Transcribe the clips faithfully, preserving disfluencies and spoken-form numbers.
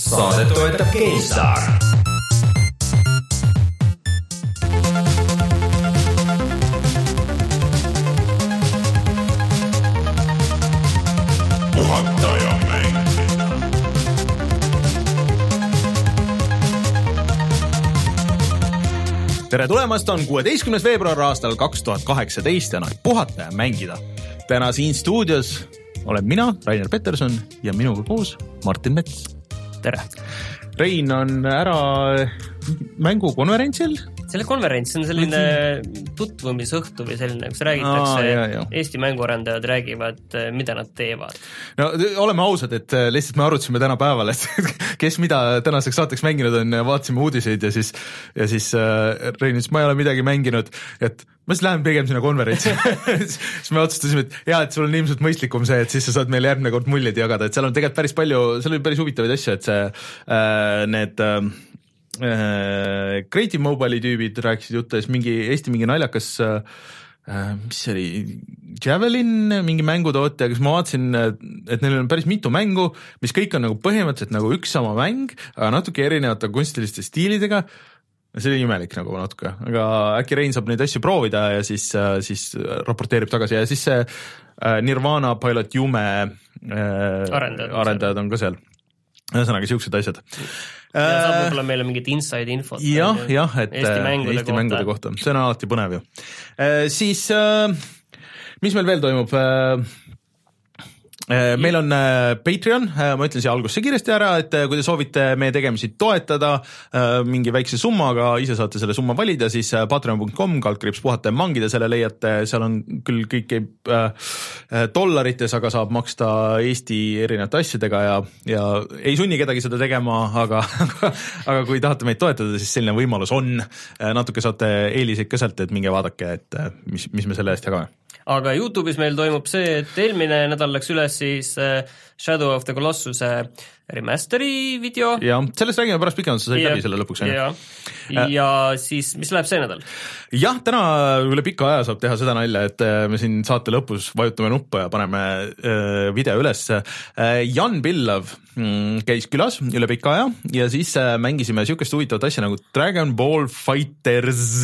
Saadet toetab GameStar. Puhataja mäng. Tere tulemast, on kuueteistkümnes veebruar aastal kaks tuhat kaheksateist ja on puhata ja mängida. Täna siin stuudios olen mina, Rainer Peterson ja minuga koos Martin Mets. Tere. Rein on ära mängukonverentsil. Selle konverents on selline tutvumisõhtu või selline, kus räägitakse, Aa, jah, jah. Eesti mänguarendajad räägivad, mida nad teevad. No oleme ausad, et lihtsalt me arutasime täna päeval, et kes mida tänaseks saateks mänginud on, vaatasime uudiseid ja siis, ja siis äh, Rein ütles, ma ei ole midagi mänginud, et ma siis lähen pigem sinna konverentsi. Siis me otsustasime, et jah, et sul on ilmselt mõistlikum see, et siis sa saad meile järgmine kord muljed jagada, et seal on tegelikult päris palju, seal oli päris huvitavaid asju, et see äh, need äh, Creative Mobile'i tüübid rääkisid juttu, siis mingi Eesti mingi naljakas äh, mis see oli, Javelin, mingi mängutootja, kes ma vaatasin, et neil on päris mitu mängu, mis kõik on nagu põhimõtteliselt nagu üks sama mäng, aga natuke erinevate kunstiliste stiilidega. See oli imelik nagu natuke, aga äkki Rein saab neid asju proovida ja siis, siis raporteerib tagasi ja siis see Nirvana, Pilot Jume äh, arendajad, arendajad on ka seal. Ühesõnaga siuksed asjad. Ja saab võib-olla meile mingit inside infot. Jah, jah, et Eesti mängude, Eesti kohta. mängude kohta. See on alati põnev ju. E, siis, äh, mis meil veel toimub? E, meil on Patreon, ma ütlen siia algusse kiiresti ära, et kui te soovite meie tegemisi toetada mingi väikse summaga, ise saate selle summa valida, siis patreon punkt com kaldkriips puhata ja mangida, selle leiate, seal on küll kõik käib dollarites, aga saab maksta Eesti erinevate asjadega ja, ja ei sunni kedagi seda tegema, aga, aga kui tahate meid toetada, siis selline võimalus on. Natuke saate eeliseid ka sealt, et minge vaadake, et mis, mis me selle eest jagame. Aga YouTube'is meil toimub see, et eelmine nädal läks üles siis Shadow of the Colossus remasteri video. Ja, sellest räägime pärast pikemalt, sa said ja, läbi selle lõpuks. Ja, ja siis, mis läheb see nädal? Jah, täna üle pika aja saab teha seda nalja, et me siin saate lõpus vajutame nuppu ja paneme video üles. Jan Pillav käis külas üle pika aja ja siis mängisime siukest huvitavat asja nagu Dragon Ball Fighters,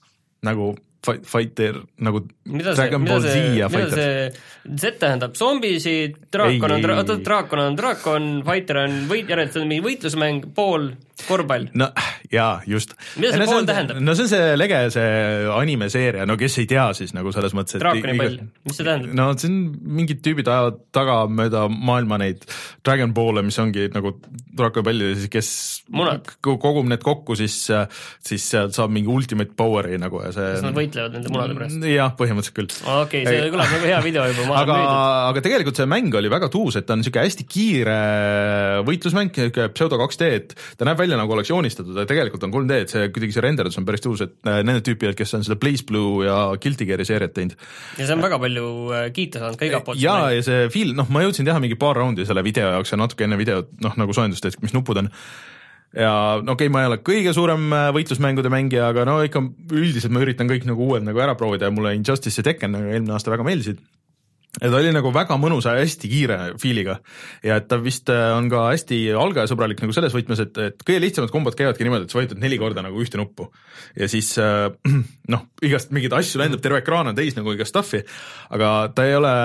nagu Fighter, nagu mida Dragon see, Ball Z ja mida Fighters. See Z tähendab zombisid, draakon on, dra- draakon on draakon, Fighter on võit, järelikult on mingi võitlusmäng, pool korvpall. No jaa, just. Mida see no, pool on, tähendab? No see on see lege, see anime-seeria, no kes ei tea siis nagu selles mõttes, et Draakonipall, mis see tähendab? No see on mingid tüübid ajavad taga mööda maailma neid Dragon Ball'e, mis ongi nagu draakonipallid ja siis kes Munad. kogub need kokku, siis, siis sealt saab mingi ultimate power'i nagu ja see kas nad võitlevad nende munade pärast? Jah, põhimõtteliselt küll. Okei, okay, see kõlab nagu hea video juba. Aga, aga tegelikult see mäng oli väga tuus, et ta on niisugune hästi kiire võitlusmäng, pseudo kaks D, et ta näeb välja nagu oleks joonistatud, ja tegelikult on kolm D, et see kuidagi see renderdus on päris tuus, et nende tüüpid, kes on seda Blaze Blue ja Guilty Gear'i seeriat teinud. Ja see on väga palju kiita saanud ka iga poolt. Ja, ja see feel, noh, ma jõudsin teha mingi paar raundi selle video jaoks ja natuke enne video, noh, nagu soojendust, et mis nupud on. Ja no okei okay,, ma ei ole kõige suurem võitlusmängude mängija, aga no ikka üldiselt ma üritan kõik nagu uued nagu ära proovida ja mulle Injustice ja Tekken nagu eelmine aasta väga meeldisid. Ja ta oli nagu väga mõnusa ja hästi kiire feeliga ja et ta vist on ka hästi algajasõbralik nagu selles võtmes, et, et kõige lihtsamad kombod käivadki niimoodi, et sa vajutad neli korda nagu ühte nuppu ja siis noh, igast mingid asju lendab, terve ekraan on täis nagu igast stuffi, aga ta ei ole,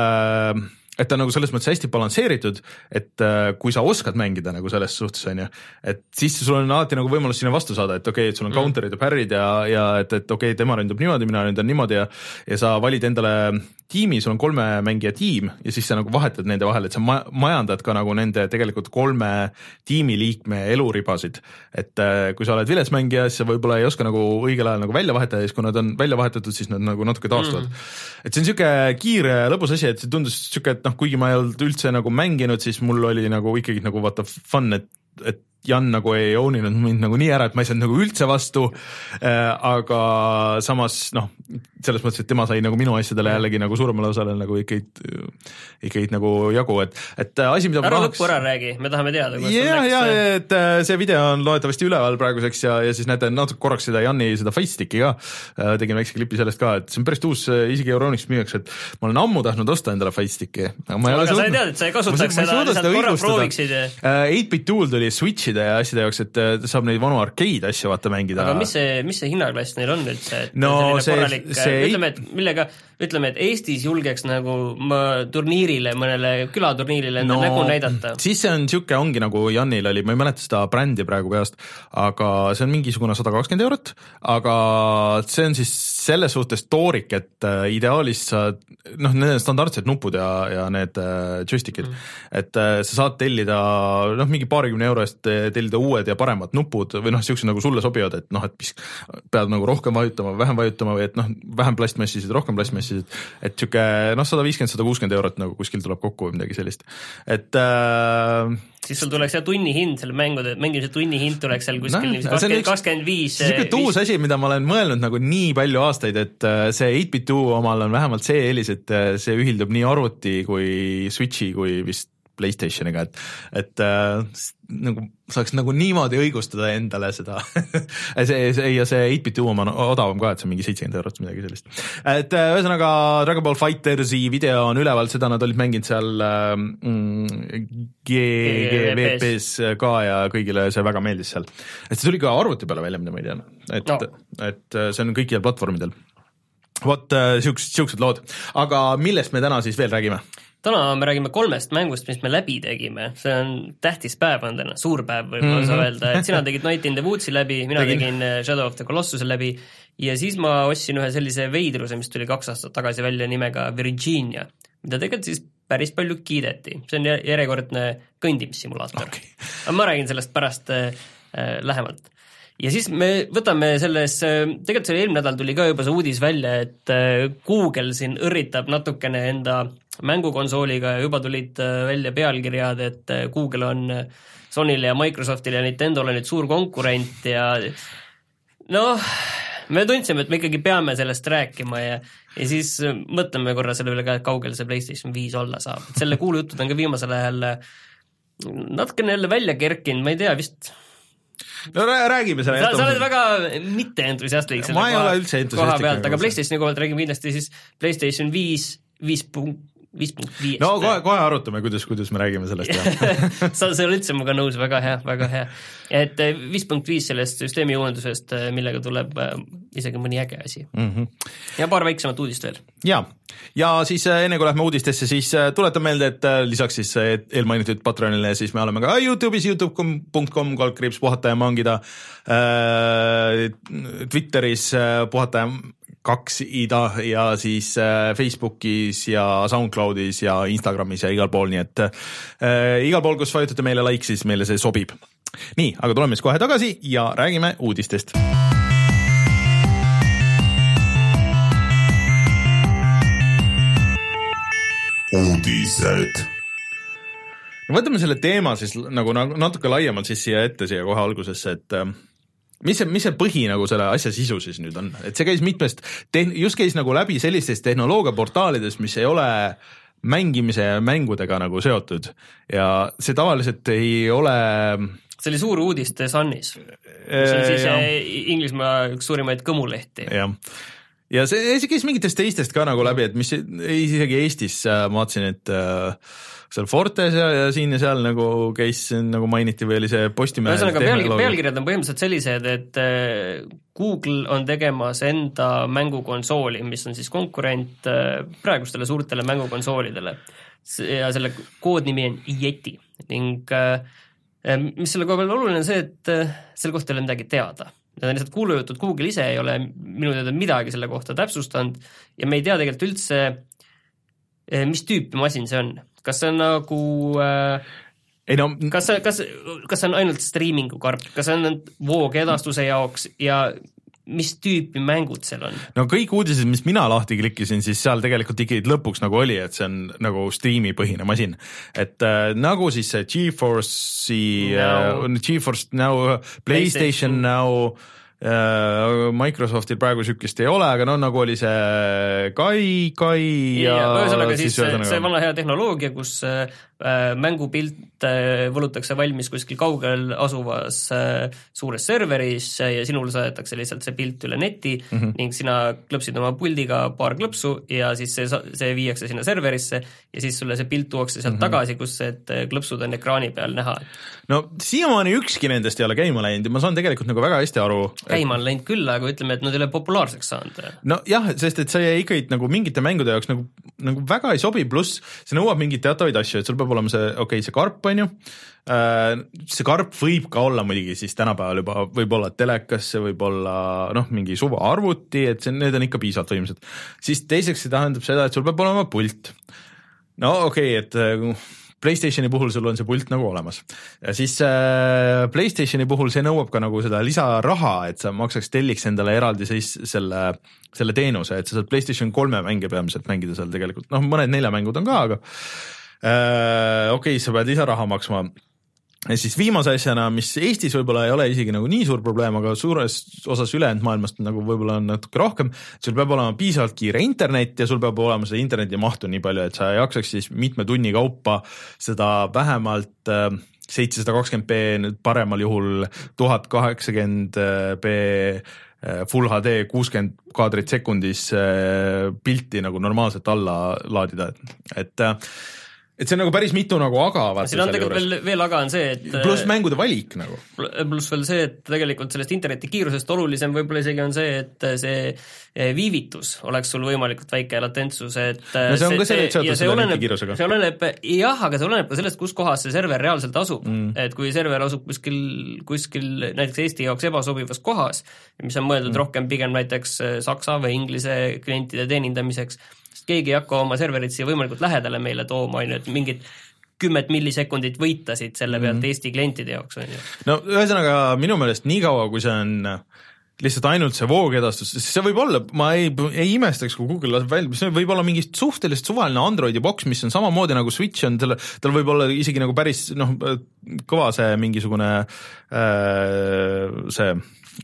et ta nagu selles mõttes hästi balansseeritud, et kui sa oskad mängida nagu selles suhtes on ju, et siis sul on alati nagu võimalus sinna vastu saada, et okei okay,, et sul on counterid ja parrid ja, ja et, et okei okay,, tema ründab niimoodi, mina ründan niimoodi ja, ja sa valid endale tiimi, sul on kolme mängija tiim ja siis sa nagu vahetad nende vahel, et sa ma- majandad ka nagu nende tegelikult kolme tiimiliikme eluribasid, et kui sa oled viles mängija, siis sa võib-olla ei oska nagu õigel ajal nagu välja vahetada ja siis kui nad on välja vahetatud, siis nad nagu natuke taastuvad. Mm. Et see on siuke kiire lõbus asi, et see tundus siuke, et noh, kuigi ma ei olnud üldse nagu mänginud, siis mul oli nagu ikkagi nagu vaata fun, et, et Jan nagu ei ooninud mind nagu nii ära, et ma ei saanud nagu üldse vastu, aga samas noh, selles mõttes, et tema sai nagu minu asjadele jällegi nagu suuremale osale nagu ikkagi, ikkagi nagu jagu, et, et asi, mida ära lõppu ära räägi, me tahame teada. Ja, ja, et see video on loetavasti üleval praeguseks ja, ja siis näete natuke korraks seda Janni seda Fightsticki ka, tegin väikse klipi sellest ka, et see on päris tuus, isegi Euroniks müüaks, et ma olen ammu tahtnud osta endale Fightsticki. Aga sa ei tead, et sa ei kasutaks seda, lihtsalt korra prooviksid. eight bit Tool tuli Switchi Switch'ide ja asjade jaoks, et saab neid vanu arcade asju vaata mängida. Aga mis see, mis see hinnaklass neil on üldse? Et no see, korralik, see ütleme, et millega, ütleme, et Eestis julgeks nagu turniirile, mõnele külaturniirile enda no, nägu näidata. Siis see on siuke, ongi nagu Janil oli, ma ei mäleta seda brändi praegu peast, aga see on mingisugune sada kakskümmend eurot, aga see on siis selles suhtes toorik, et ideaalis sa, noh, need standardsed nupud ja, ja need joystickid, mm. et sa saad tellida, noh, mingi paarikümne euro eest tellida uued ja paremad nupud või noh, siuksed nagu sulle sobivad, et noh, et mis pead nagu rohkem vajutama, vähem vajutama või et noh, vähem plastmassisid, rohkem plastmassisid, et siuke, noh, sada viiskümmend, sada kuuskümmend eurot nagu kuskil tuleb kokku või midagi sellist, et äh, siis sul tuleks jah tunni hind, selle mängude, mängimise tunni hind tuleks seal kuskil no, kakskümmend viis. See on tuus asi, mida ma olen mõelnud nagu nii palju aastaid, et see eight bit two omal on vähemalt see eelis, et see ühildub nii arvuti kui Switchi kui vist PlayStationiga, et, et äh, nagu saaks nagu niimoodi õigustada endale seda see, see, ja see eight bit two on odavam ka, et see on mingi seitsekümmend eurot midagi sellist. Et ühesõnaga Dragon Ball Fightersi video on üleval, seda nad olid mänginud seal mm, G G V P-s ka ja kõigile see väga meeldis seal. Et see tuli ka arvuti peale välja, mida ma ei tea, et, no. et see on kõikidel platvormidel. Vot siuksed, siuksed lood. Aga millest me täna siis veel räägime? Täna me räägime kolmest mängust, mis me läbi tegime. See on tähtis päev on täna, suur päev võib-olla mm-hmm. saa öelda, et sina tegid Night in the Woods'i läbi, mina tegin, tegin Shadow of the Colossus'e läbi ja siis ma ostsin ühe sellise veidruse, mis tuli kaks aastat tagasi välja nimega Virginia, mida tegelikult siis päris palju kiideti. See on järjekordne kõndimissimulaator. Okay. Aga ma räägin sellest pärast äh, lähemalt. Ja siis me võtame selles, tegelikult selle eelmine nädal tuli ka juba see uudis välja, et Google siin õrritab natukene enda mängukonsooliga ja juba tulid välja pealkirjad, et Google on Sonylle ja Microsoftile ja Nintendole nüüd suur konkurent ja noh, me tundsime, et me ikkagi peame sellest rääkima ja, ja siis mõtleme korra selle üle ka, et kaugel see PlayStation viis olla saab. Selle kuulujutud on ka viimasel ajal natukene jälle välja kerkinud, ma ei tea, vist no räägime selle sa, sa oled väga mitte entusiastlik selle ma ei ole üldse entusiastlik pealt, aga PlayStationi kohalt räägime kindlasti siis PlayStation viis, viis punkt viis. No kohe, kohe arutame, kuidas, kuidas me räägime sellest sa, sa oled üldse muga nõus, väga hea, väga hea. Et viis punkt viis sellest süsteemi uuendusest, millega tuleb isegi mõni äge asi. Mm-hmm. Ja paar väiksemat uudist veel. Ja, ja siis enne kui lähme uudistesse, siis tuletan meelde, et lisaks siis eelmainitud Patreonile, siis me oleme ka YouTube'is, youtube punkt com kaldkriips puhata ja mangida, Twitteris puhata ja kaks ida ja siis Facebookis ja SoundCloudis ja Instagramis ja igal pool, nii et äh, igal pool, kus vajutate meile like, siis meile see sobib. Nii, aga tuleme siis kohe tagasi ja räägime uudistest. Uudised. Võtame selle teema siis nagu natuke laiemalt siis siia ette, siia kohe algusesse, et mis see, mis see põhi nagu selle asja sisu siis nüüd on, et see käis mitmest, just käis nagu läbi sellistest tehnoloogiaportaalidest, mis ei ole mängimise ja mängudega nagu seotud ja see tavaliselt ei ole see oli suur uudis The Sunnis, see on siis ja. Inglismaa üks suurimaid kõmulehti ja. ja see, see käis mingitest teistest ka nagu läbi, et mis isegi Eestis ma vaatasin, et seal Fortes ja, ja siin ja seal nagu käis, nagu mainiti või oli see Postimehe pealkirjad, pealkirjad on põhimõtteliselt sellised, et Google on tegemas enda mängukonsooli, mis on siis konkurent praegustele suurtele mängukonsoolidele ja selle koodnimi on Yeti ning mis selle koha peal oluline on see, et selle kohta ei ole midagi teada. Need on lihtsalt kuulujutud, Google ise ei ole minu teada midagi selle kohta täpsustanud ja me ei tea tegelikult üldse, mis tüüpi masin see on. Kas see on nagu äh, ei no, kas, kas, kas see on ainult streamingu karp, kas see on voogedastuse jaoks ja mis tüüpi mängud seal on? No kõik uudised, mis mina lahti klikkisin, siis seal tegelikult ikkagi lõpuks nagu oli, et see on nagu streami põhine masin. Et äh, nagu siis see GeForce'i no. äh, GeForce Now, PlayStation, PlayStation Now Microsoftil praegu sükist ei ole, aga no nagu oli see Kai, Kai ja, ja ühesõnaga siis see, see vana hea tehnoloogia, kus mängupilt võlutakse valmis kuskil kaugel asuvas suures serveris ja sinul saadetakse lihtsalt see pilt üle neti mm -hmm. ning sina klõpsid oma puldiga paar klõpsu ja siis see, see viiakse sinna serverisse ja siis sulle see pilt tuuakse sealt mm -hmm. tagasi, kus need klõpsud on ekraani peal näha. No siiamaani ükski nendest ei ole käima läinud ja ma saan tegelikult nagu väga hästi aru. Käima on läinud küll, aga ütleme, et nad ei ole populaarseks saanud. No jah, sest et see ikkagi nagu mingite mängude jaoks nagu, nagu väga ei sobi, pluss see nõuab mingeid teatavaid asju, et sul peab olema see, okei okay,, see karp on ju, see karp võib ka olla muidugi siis tänapäeval juba võib olla telekas, see võib olla noh, mingi suva arvuti, et see, need on ikka piisavalt võimsad. Siis teiseks see tähendab seda, et sul peab olema pult. No okei okay,, et PlayStationi puhul sul on see pult nagu olemas ja siis äh, PlayStationi puhul see nõuab ka nagu seda lisaraha, et sa maksaks telliks endale eraldi siis selle, selle teenuse, et sa saad PlayStation kolme mänge peamiselt mängida seal tegelikult, noh mõned nelja mängud on ka, aga äh, okei okay,, sa pead lisaraha maksma. Ja siis viimase asjana, mis Eestis võib-olla ei ole isegi nagu nii suur probleem, aga suures osas ülejäänud maailmast nagu võib-olla on natuke rohkem, sul peab olema piisavalt kiire internet ja sul peab olema seda interneti mahtu nii palju, et sa jaksaks siis mitme tunni kaupa seda vähemalt seitsesada kakskümmend p, nüüd paremal juhul tuhat kaheksakümmend p Full H D kuuskümmend kaadrit sekundis pilti nagu normaalselt alla laadida, et, et et see on nagu päris mitu nagu aga. Siin on tegelikult veel, veel aga on see, et pluss mängude valik nagu. Pluss veel see, et tegelikult sellest interneti kiirusest olulisem võib-olla isegi on see, et see viivitus oleks sul võimalikult väike latentsus, et no see on ka see, et seotud selle oleneb, kiirusega. See oleneb, jah, aga see oleneb ka sellest, kus kohas see server reaalselt asub, mm. et kui server asub kuskil, kuskil näiteks Eesti jaoks ebasobivas kohas, mis on mõeldud mm. rohkem pigem näiteks saksa või inglise klientide teenindamiseks, keegi ei hakka oma serverit siia võimalikult lähedale meile tooma, et mingid kümmet millisekundit võitasid selle pealt mm -hmm. Eesti klientide jaoks. On ju. No ühesõnaga minu meelest nii kaua, kui see on lihtsalt ainult see voogedastus, see võib olla, ma ei, ei imestaks, kui Google laseb välja, see võib olla mingi suhteliselt suvaline Androidi boks, mis on samamoodi nagu Switch on, tal, tal võib olla isegi nagu päris noh, kõva see mingisugune äh, see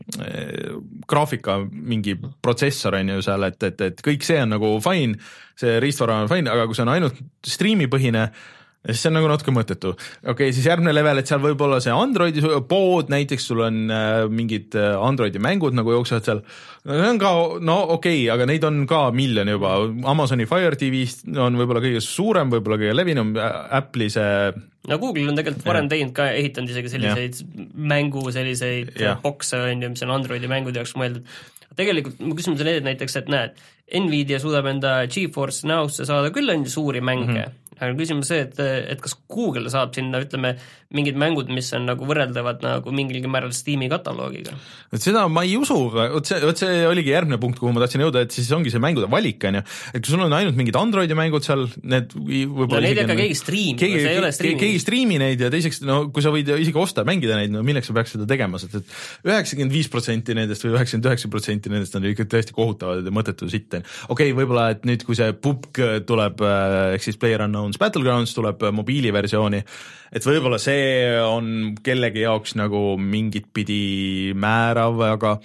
graafika mingi protsessor on ju seal, et, et, et kõik see on nagu fine, see riistvara on fine, aga kui see on ainult striimipõhine, siis see on nagu natuke mõttetu. Okei okay,, siis järgmine level, et seal võib olla see Androidi pood, näiteks sul on äh, mingid Androidi mängud nagu jooksevad seal, see on ka, no okei okay,, aga neid on ka miljon juba, Amazoni Fire T V-st on võib-olla kõige suurem, võib-olla kõige levinum, Apple'i see no Google on tegelikult varem teinud ka, ehitanud isegi selliseid ja. mängu, selliseid bokse, on ju, mis on Androidi mängude jaoks mõeldud. Tegelikult mu küsimus on näiteks, et näed, Nvidia suudab enda GeForce Now'sse saada küll on suuri mänge, mm -hmm. aga küsimus see, et, et kas Google saab sinna, ütleme, mingid mängud, mis on nagu võrreldavad nagu mingilgi määral Steam'i kataloogiga. Et seda ma ei usu, vot see, vot see oligi järgmine punkt, kuhu ma tahtsin jõuda, et siis ongi see mängude valik, on ju. Et kui sul on ainult mingid Androidi mängud seal, need no neid ega keegi striimi, see ei ole striimi. Keegi striimi neid ja teiseks, no kui sa võid isegi osta mängida neid, no milleks sa peaks seda tegema, sest et üheksakümmend viis protsenti nendest või üheksakümmend üheksa protsenti nendest on ikka tõesti kohutavad ja mõttetu sitt. Okei, okay, võib-olla, et nüüd, kui see P U B G tuleb, ehk siis PlayerUnknown's Battlegrounds tuleb mobiiliversiooni, et võib-olla see on kellegi jaoks nagu mingit pidi määrav, aga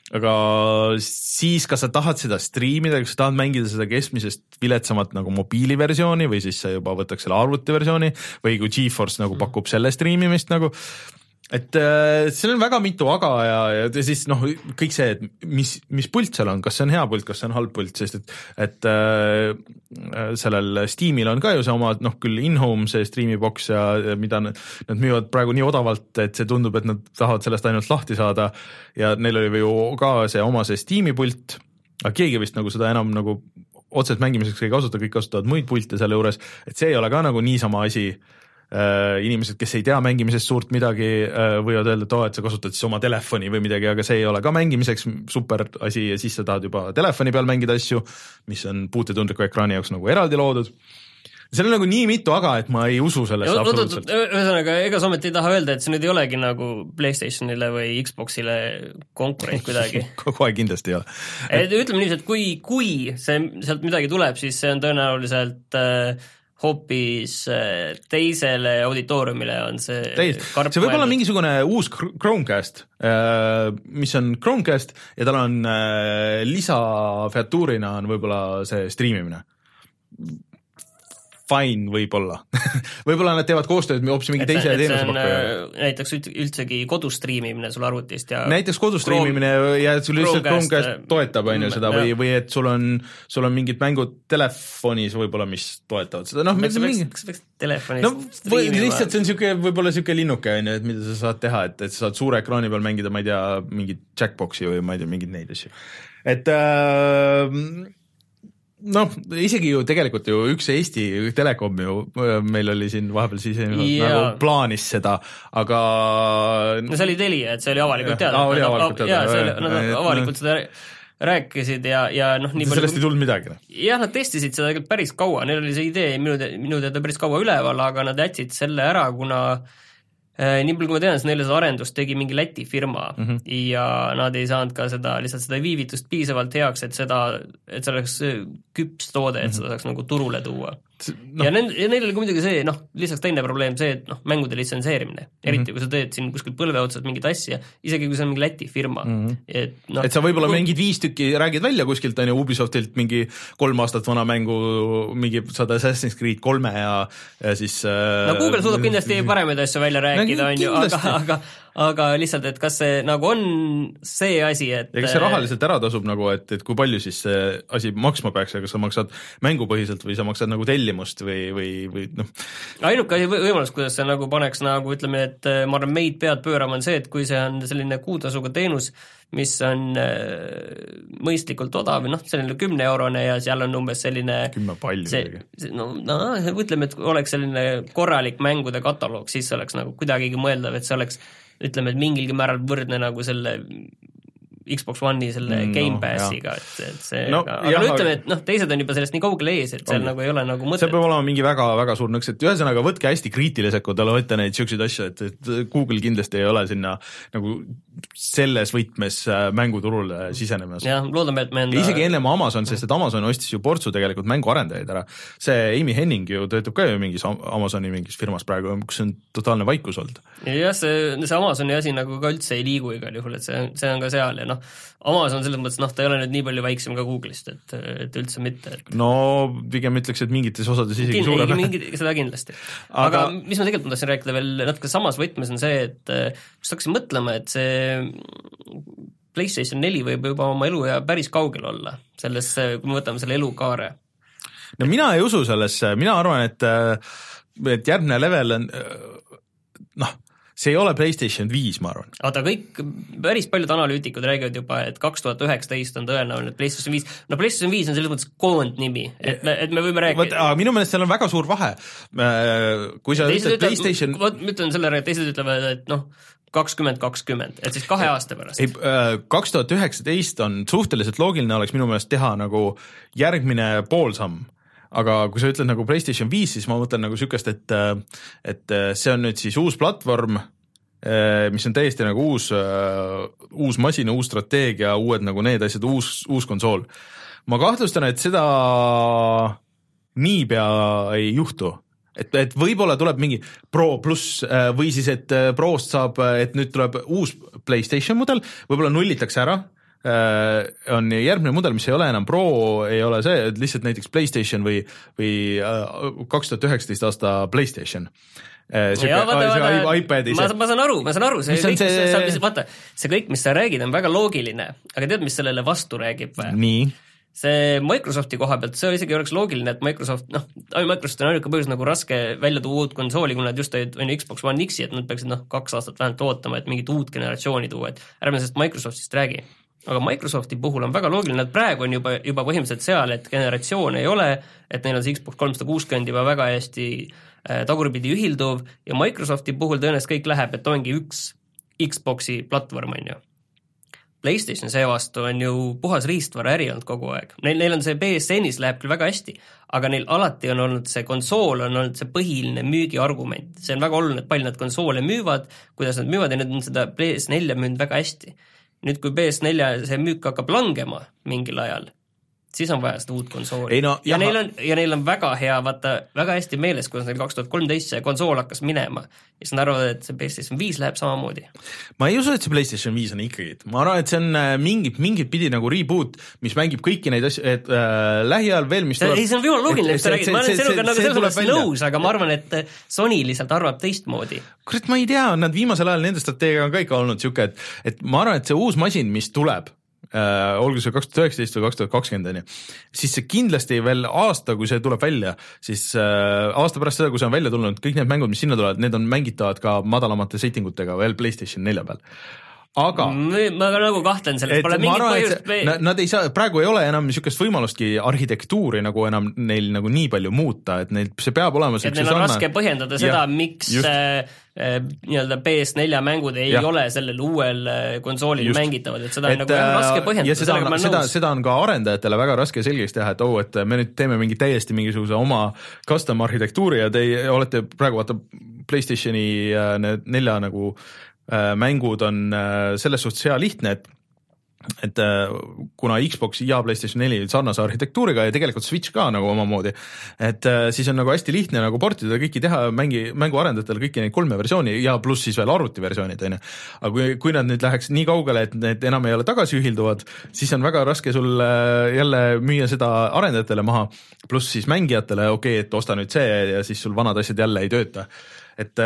aga siis, kas sa tahad seda striimida, kas sa tahad mängida seda keskmisest viletsamat nagu mobiiliversiooni või siis sa juba võtaks selle arvutiversiooni või kui GeForce nagu pakub selle striimimist nagu, et äh, seal on väga mitu aga ja, ja siis noh, kõik see, et mis, mis pult seal on, kas see on hea pult, kas see on halb pult, sest et, et äh, sellel Steamil on ka ju see oma, noh küll in-home see streamibox ja, ja mida nad, nad müüvad praegu nii odavalt, et see tundub, et nad tahavad sellest ainult lahti saada ja neil oli ju ka see oma see Steami pult, aga keegi vist nagu seda enam nagu otseselt mängimiseks ei kasuta, kõik kasutavad muid pilte selle juures, et see ei ole ka nagu niisama asi. Uh, inimesed, kes ei tea mängimisest suurt midagi, uh, võivad öelda, et oo, et sa kasutad siis oma telefoni või midagi, aga see ei ole ka mängimiseks super asi ja siis sa tahad juba telefoni peal mängida asju, mis on puutetundliku ekraani jaoks nagu eraldi loodud. seal on nagu nii mitu aga, et ma ei usu sellesse absoluutselt. Ühesõnaga, ega sa ometi ei taha öelda, et see nüüd ei olegi nagu PlayStationile või Xboxile konkurent kuidagi? Kohe kindlasti ei ole. Et ütleme niiviisi, et kui, kui see, sealt midagi tuleb, siis see on tõenäoliselt äh, hoopis teisele auditooriumile on see Teis. see võib olla mingisugune uus Chromecast, mis on Chromecast ja tal on lisafeatuurina on võib-olla see striimimine. fine võib-olla võib-olla nad teevad koostööd hoopis mingi teise teenusepakkujaga. Näiteks üldsegi kodustriimimine sul arvutist ja näiteks kodustriimimine ja sul lihtsalt Chromecast toetab on ju seda või, või et sul on, sul on mingid mängud telefonis võib-olla, mis toetavad seda. Noh, kas mingi... peaks telefonis no, või lihtsalt see on siuke, võib-olla siuke linnuke on ju, et mida sa saad teha, et, et sa saad suure ekraani peal mängida, ma ei tea, mingit Jackboxi või ma ei tea, mingid neid asju. Et äh, noh, isegi ju tegelikult ju üks Eesti Telekom ju, meil oli siin vahepeal siis ja. nagu plaanis seda, aga no see oli Telia, et see oli avalikult teada. Aa, oli avalikult teada. Jaa, see oli, nad avalikult seda rääkisid ja, ja noh nii palju... Sellest ei tulnud midagi. Jah, nad testisid seda tegelikult päris kaua, neil oli see idee minu, minu teada päris kaua üleval, aga nad jätsid selle ära, kuna nii palju kui ma tean, siis neile seda arendust tegi mingi Läti firma mm -hmm. ja nad ei saanud ka seda, lihtsalt seda viivitust piisavalt heaks, et seda, et see oleks küps toode, et seda saaks nagu turule tuua. No. Ja, neil, ja neil oli ka muidugi see, noh, lihtsalt teine probleem see, et noh, mängude litsenseerimine, eriti mm -hmm. kui sa teed siin kuskil põlve otsas mingit asja, isegi kui see on mingi Läti firma. Mm -hmm. et, no, et sa võib-olla kui... mingid viis tükki räägid välja kuskilt, on ju Ubisoftilt mingi kolm aastat vana mängu, mingi saad Assassin's Creed kolme ja, ja siis no Google suudab kindlasti paremaid asju välja rääkida, no, on ju, aga, aga aga lihtsalt, et kas see nagu on see asi, et ja kas see rahaliselt ära tasub nagu, et, et kui palju siis see asi maksma peaks ja kas sa maksad mängupõhiselt või sa maksad nagu tellimust või, või, või noh. Ainuke võimalus, kuidas see nagu paneks nagu ütleme, et ma arvan, meid pead pöörama on see, et kui see on selline kuutasuga teenus, mis on mõistlikult odav, noh, selline kümne eurone ja seal on umbes selline kümme palju see, no, no ütleme, et oleks selline korralik mängude kataloog, siis see oleks nagu kuidagigi mõeldav, et see oleks ütleme, et mingilgi määral võrdne nagu selle Xbox One'i selle no, Game Passiga, et, et see no, aga, aga no, ütleme, et noh, teised on juba sellest nii kaugele ees, et seal on. Nagu ei ole nagu mõtet. See peab olema mingi väga, väga suur nõks, et ühesõnaga võtke hästi kriitilised, kui talle võtta neid siukseid asju, et, et Google kindlasti ei ole sinna nagu selles võtmes mänguturule sisenemas. jah, loodame, et me enda... isegi ennem Amazon, sest et Amazon ostis ju portsu tegelikult mänguarendajaid ära. See Amy Henning ju töötab ka ju mingis Amazoni mingis firmas praegu, kus on totaalne vaikus olnud. jah, see, see Amazoni asi nagu ka üldse ei liigu igal juhul, et see, see on ka seal ja noh, Amazon selles mõttes, noh, ta ei ole nüüd nii palju väiksem ka Google'ist, et, et üldse mitte. Et... no pigem ütleks, et mingites osades isegi Kind, suurem. Mingid, seda kindlasti. Aga... aga mis ma tegelikult tahtsin rääkida veel natuke samas võtmes on see, et just hakkasin mõtlema, et see PlayStation neli võib juba oma elu ja päris kaugel olla, selles, kui me võtame selle elukaare. no mina ei usu sellesse, mina arvan, et, et järgmine level on noh, see ei ole PlayStation viis, ma arvan. Aga kõik, päris paljud analüütikud räägivad juba, et kaks tuhat üheksateist on tõenäoline PlayStation viis. No PlayStation viis on selles mõttes koondnimi, et me, et me võime rääkida. Aga minu meelest seal on väga suur vahe. Kui sa ütled PlayStation... Võt, ma ütlen selle, et teised ütlevad, et noh, kakskümmend kakskümmend, et siis kahe aasta pärast. Ei, kaks tuhat üheksateist on suhteliselt loogiline oleks minu meelest teha nagu järgmine poolsamm. Aga kui sa ütled nagu PlayStation viis, siis ma mõtlen nagu sükest, et, et see on nüüd siis uus platvorm, mis on täiesti nagu uus, uus masin, uus strateegia, uued nagu need asjad, uus, uus konsool. Ma kahtlustan, et seda niipea ei juhtu. Et, et võib-olla tuleb mingi Pro pluss või siis, et Prost saab, et nüüd tuleb uus PlayStation mudel, võib-olla nullitakse ära, on järgmine mudel, mis ei ole enam Pro, ei ole see, et lihtsalt näiteks PlayStation või, või kaks tuhat üheksateist aasta PlayStation. See, ja, vaata, vaata, iPadi, ma, ma saan aru, ma saan aru, see kõik, see... Mis, mis, vaata, see kõik, mis sa räägid, on väga loogiline, aga tead, mis sellele vastu räägib või? Nii. See Microsofti koha pealt, see isegi oleks loogiline, et Microsoft, noh, Microsoft on ainuke põhjus nagu raske välja tuua uut konsooli, kui nad just olid Xbox One X-i, et nad peaksid noh, kaks aastat vähemalt ootama, et mingit uut generatsiooni tuua, et ärme sellest Microsoftist räägi. Aga Microsofti puhul on väga loogiline, et praegu on juba, juba põhimõtteliselt seal, et generatsioon ei ole, et neil on see Xbox kolmsada kuuskümmend juba väga hästi äh, tagurpidi ühilduv ja Microsofti puhul tõenäoliselt kõik läheb, et ongi üks Xboxi platvorm, on ju. PlayStation seevastu on ju puhas riistvara äri olnud kogu aeg. Neil, neil on see P S N-is läheb küll väga hästi, aga neil alati on olnud see konsool, on olnud see põhiline müügiargument. See on väga oluline, et palju nad konsoole müüvad, kuidas nad müüvad ja need on seda P S neli müünud väga hästi. Nüüd, kui P S neli see müük hakkab langema mingil ajal, siis on vaja seda uut konsooli. No, ja, neil on, ja neil on väga hea, vaata, väga hästi meeles, kuidas neil kaks tuhat kolmteist see konsool hakkas minema. Ja siis on arvavad, et see PlayStation viis läheb samamoodi. Ma ei usu, et see PlayStation viis on ikkagi. Ma arvan, et see on mingit, mingit pidi nagu reboot, mis mängib kõiki neid asju, et äh, lähiajal veel, mis tuleb... Ei, see on väga loogiline, mis sa räägid. Ma olen sinuga nagu selles mõttes nõus, aga ma arvan, et Sony lihtsalt arvab teistmoodi. Kurat, ma ei tea, nad viimasel ajal nende strateegia on ka ikka olnud siuke, et, et ma arvan, et see uus masin, mis tuleb, Uh, olgu see kaks tuhat üheksateist või kaks tuhat kakskümmend, siis see kindlasti veel aasta, kui see tuleb välja, siis uh, aasta pärast seda, kui see on välja tulnud, kõik need mängud, mis sinna tulevad, need on mängitavad ka madalamate settingutega veel PlayStation nelja peal. Aga ma nagu kahtlen sellest, pole mingit põhjust see, nad, nad ei saa, praegu ei ole enam niisugust võimalustki arhitektuuri nagu enam neil nagu nii palju muuta, et neil see peab olema et neil on sanna... raske põhjendada seda, ja, miks äh, nii-öelda P S four mängud ei ja. ole sellel uuel konsoolil just. mängitavad, et seda et, on nagu äh, raske põhjendada, seda, on, seda, seda on ka arendajatele väga raske selgeks teha, et oh, et me nüüd teeme mingi täiesti mingisuguse oma custom arhitektuuri ja te olete praegu vaata PlayStationi nelja nagu mängud on selles suhtes hea lihtne, et et kuna Xbox ja PlayStation neli sarnase arhitektuuriga ja tegelikult Switch ka nagu omamoodi, et siis on nagu hästi lihtne nagu portida kõiki teha mängi, mänguarendajatele kõiki neid kolme versiooni ja pluss siis veel arvutiversioonid, on ju. Aga kui, kui nad nüüd läheks nii kaugele, et need enam ei ole tagasi ühilduvad, siis on väga raske sul jälle müüa seda arendajatele maha, pluss siis mängijatele, okei, okay, et osta nüüd see ja siis sul vanad asjad jälle ei tööta. Et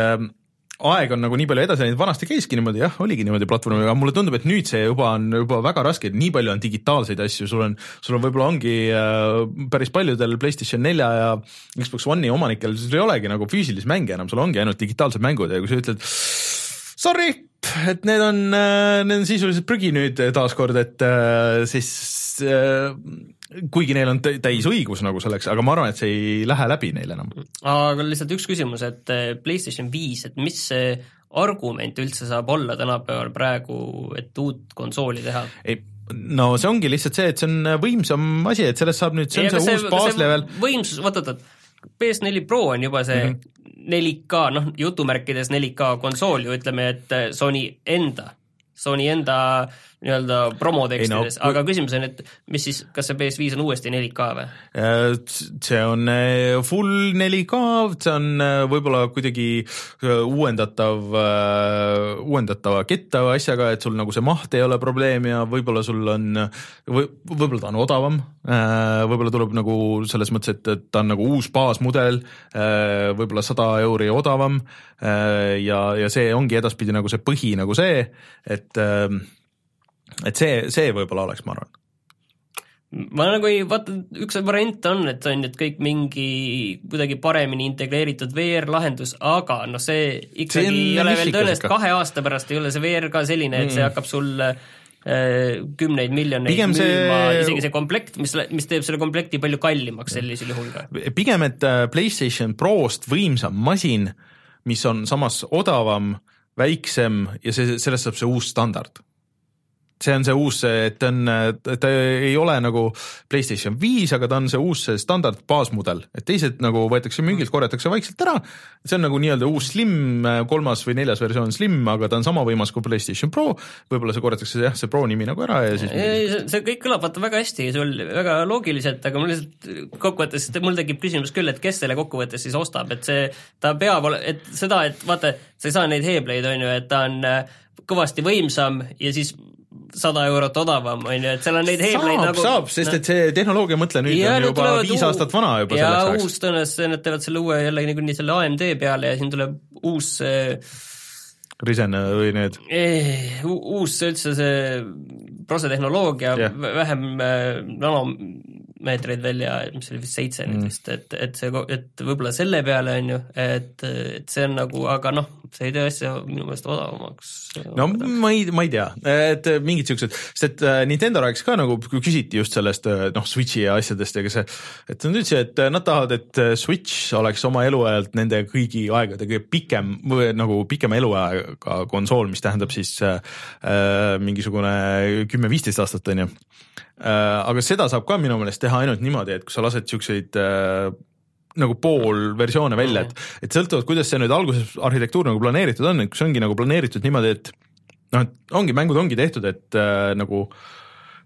aeg on nagu nii palju edasi, vanasti käiski niimoodi, jah, oligi niimoodi platvormi, aga mulle tundub, et nüüd see juba on juba väga raske, et nii palju on digitaalseid asju, sul on, sul on võib-olla ongi äh, päris paljudel PlayStation nelja ja Xbox One'i omanikel, sul ei olegi nagu füüsilisi mänge enam, sul ongi ainult digitaalsed mängud ja kui sa ütled, sorry, et need on, äh, need on sisuliselt prügi nüüd taaskord, et äh, siis äh, kuigi neil on täis õigus nagu selleks, aga ma arvan, et see ei lähe läbi neil enam. Aga lihtsalt üks küsimus, et PlayStation viis, et mis see argument üldse saab olla tänapäeval praegu, et uut konsooli teha? Ei, no see ongi lihtsalt see, et see on võimsam asi, et sellest saab nüüd, see on see, see uus baaslevel. Võimsus, vaat, vaat, P S four Pro on juba see mm-hmm. neli K, noh, jutumärkides neli K konsool ju, ütleme, et Sony enda Sony enda nii-öelda promotekstides, no, aga küsimus on, et mis siis, kas see P S viis on uuesti neli K või? See on full neli K, see on võib-olla kuidagi uuendatav, uuendatava kettava asjaga, et sul nagu see maht ei ole probleem ja võib-olla sul on, või, võib-olla ta on odavam, võib-olla tuleb nagu selles mõttes, et ta on nagu uus baasmudel, võib-olla sada euri odavam ja, ja see ongi edaspidi nagu see põhi nagu see, et et see, see võib-olla oleks, ma arvan. Ma nagu ei, vaata, üks variant on, et see on nüüd kõik mingi kuidagi paremini integreeritud V R-lahendus, aga noh, see ikkagi see ei ole veel tõenäoliselt kahe aasta pärast ei ole see V R ka selline, et see hakkab sul äh, kümneid miljoneid pigem müüma, see... isegi see komplekt, mis, mis teeb selle komplekti palju kallimaks sellisel juhul ka. Pigem, et PlayStation Prost võimsam masin, mis on samas odavam, väiksem ja see, sellest saab see uus standard. See on see uus, et ta, on, ta ei ole nagu PlayStation viis, aga ta on see uus see standard baasmudel, et teised nagu võetakse müügilt, korjatakse vaikselt ära, see on nagu nii-öelda uus Slim, kolmas või neljas versioon Slim, aga ta on sama võimas kui PlayStation Pro, võib-olla see korjatakse jah, see Pro nimi nagu ära ja siis ei, see kõik kõlab vaata väga hästi, sul väga loogiliselt, aga mul lihtsalt kokkuvõttes, mul tekib küsimus küll, et kes selle kokkuvõttes siis ostab, et see, ta peab, et seda, et vaata, sa ei saa neid Heebleid, on ju, et ta on kõvasti võimsam ja siis sada eurot odavam, on ju, et seal on neid heebleid nagu... Saab, sest et see tehnoloogia mõtle nüüd ja on juba viis aastat vana juba ja selleks ajaks. Uus tõenäoliselt, nad teevad selle uue jälle nii selle A M D peale ja siin tuleb uus Ryzen või need eh, uus üldse see prosetehnoloogia yeah. vähem nanomeetreid välja, mis oli vist seitse mm. nüüd vist, et, et see, et võib-olla selle peale on ju, et, et see on nagu, aga noh, see ei tee asja minu meelest odavamaks. No ma ei, ma ei tea, et mingid siuksed, sest et Nintendo rääkis ka nagu, kui küsiti just sellest noh, Switchi ja asjadest ja see, et nad ütlesid, et nad tahavad, et Switch oleks oma eluajalt nende kõigi aegade kõige pikem, nagu pikema eluaega konsool, mis tähendab siis äh, mingisugune kümme viisteist aastat on ju. Äh, aga seda saab ka minu meelest teha ainult niimoodi, et kui sa lased siukseid äh, nagu pool versioone välja, et, et sõltuvalt, kuidas see nüüd alguses arhitektuur nagu planeeritud on, et kus ongi nagu planeeritud niimoodi, et noh, et ongi, mängud ongi tehtud, et äh, nagu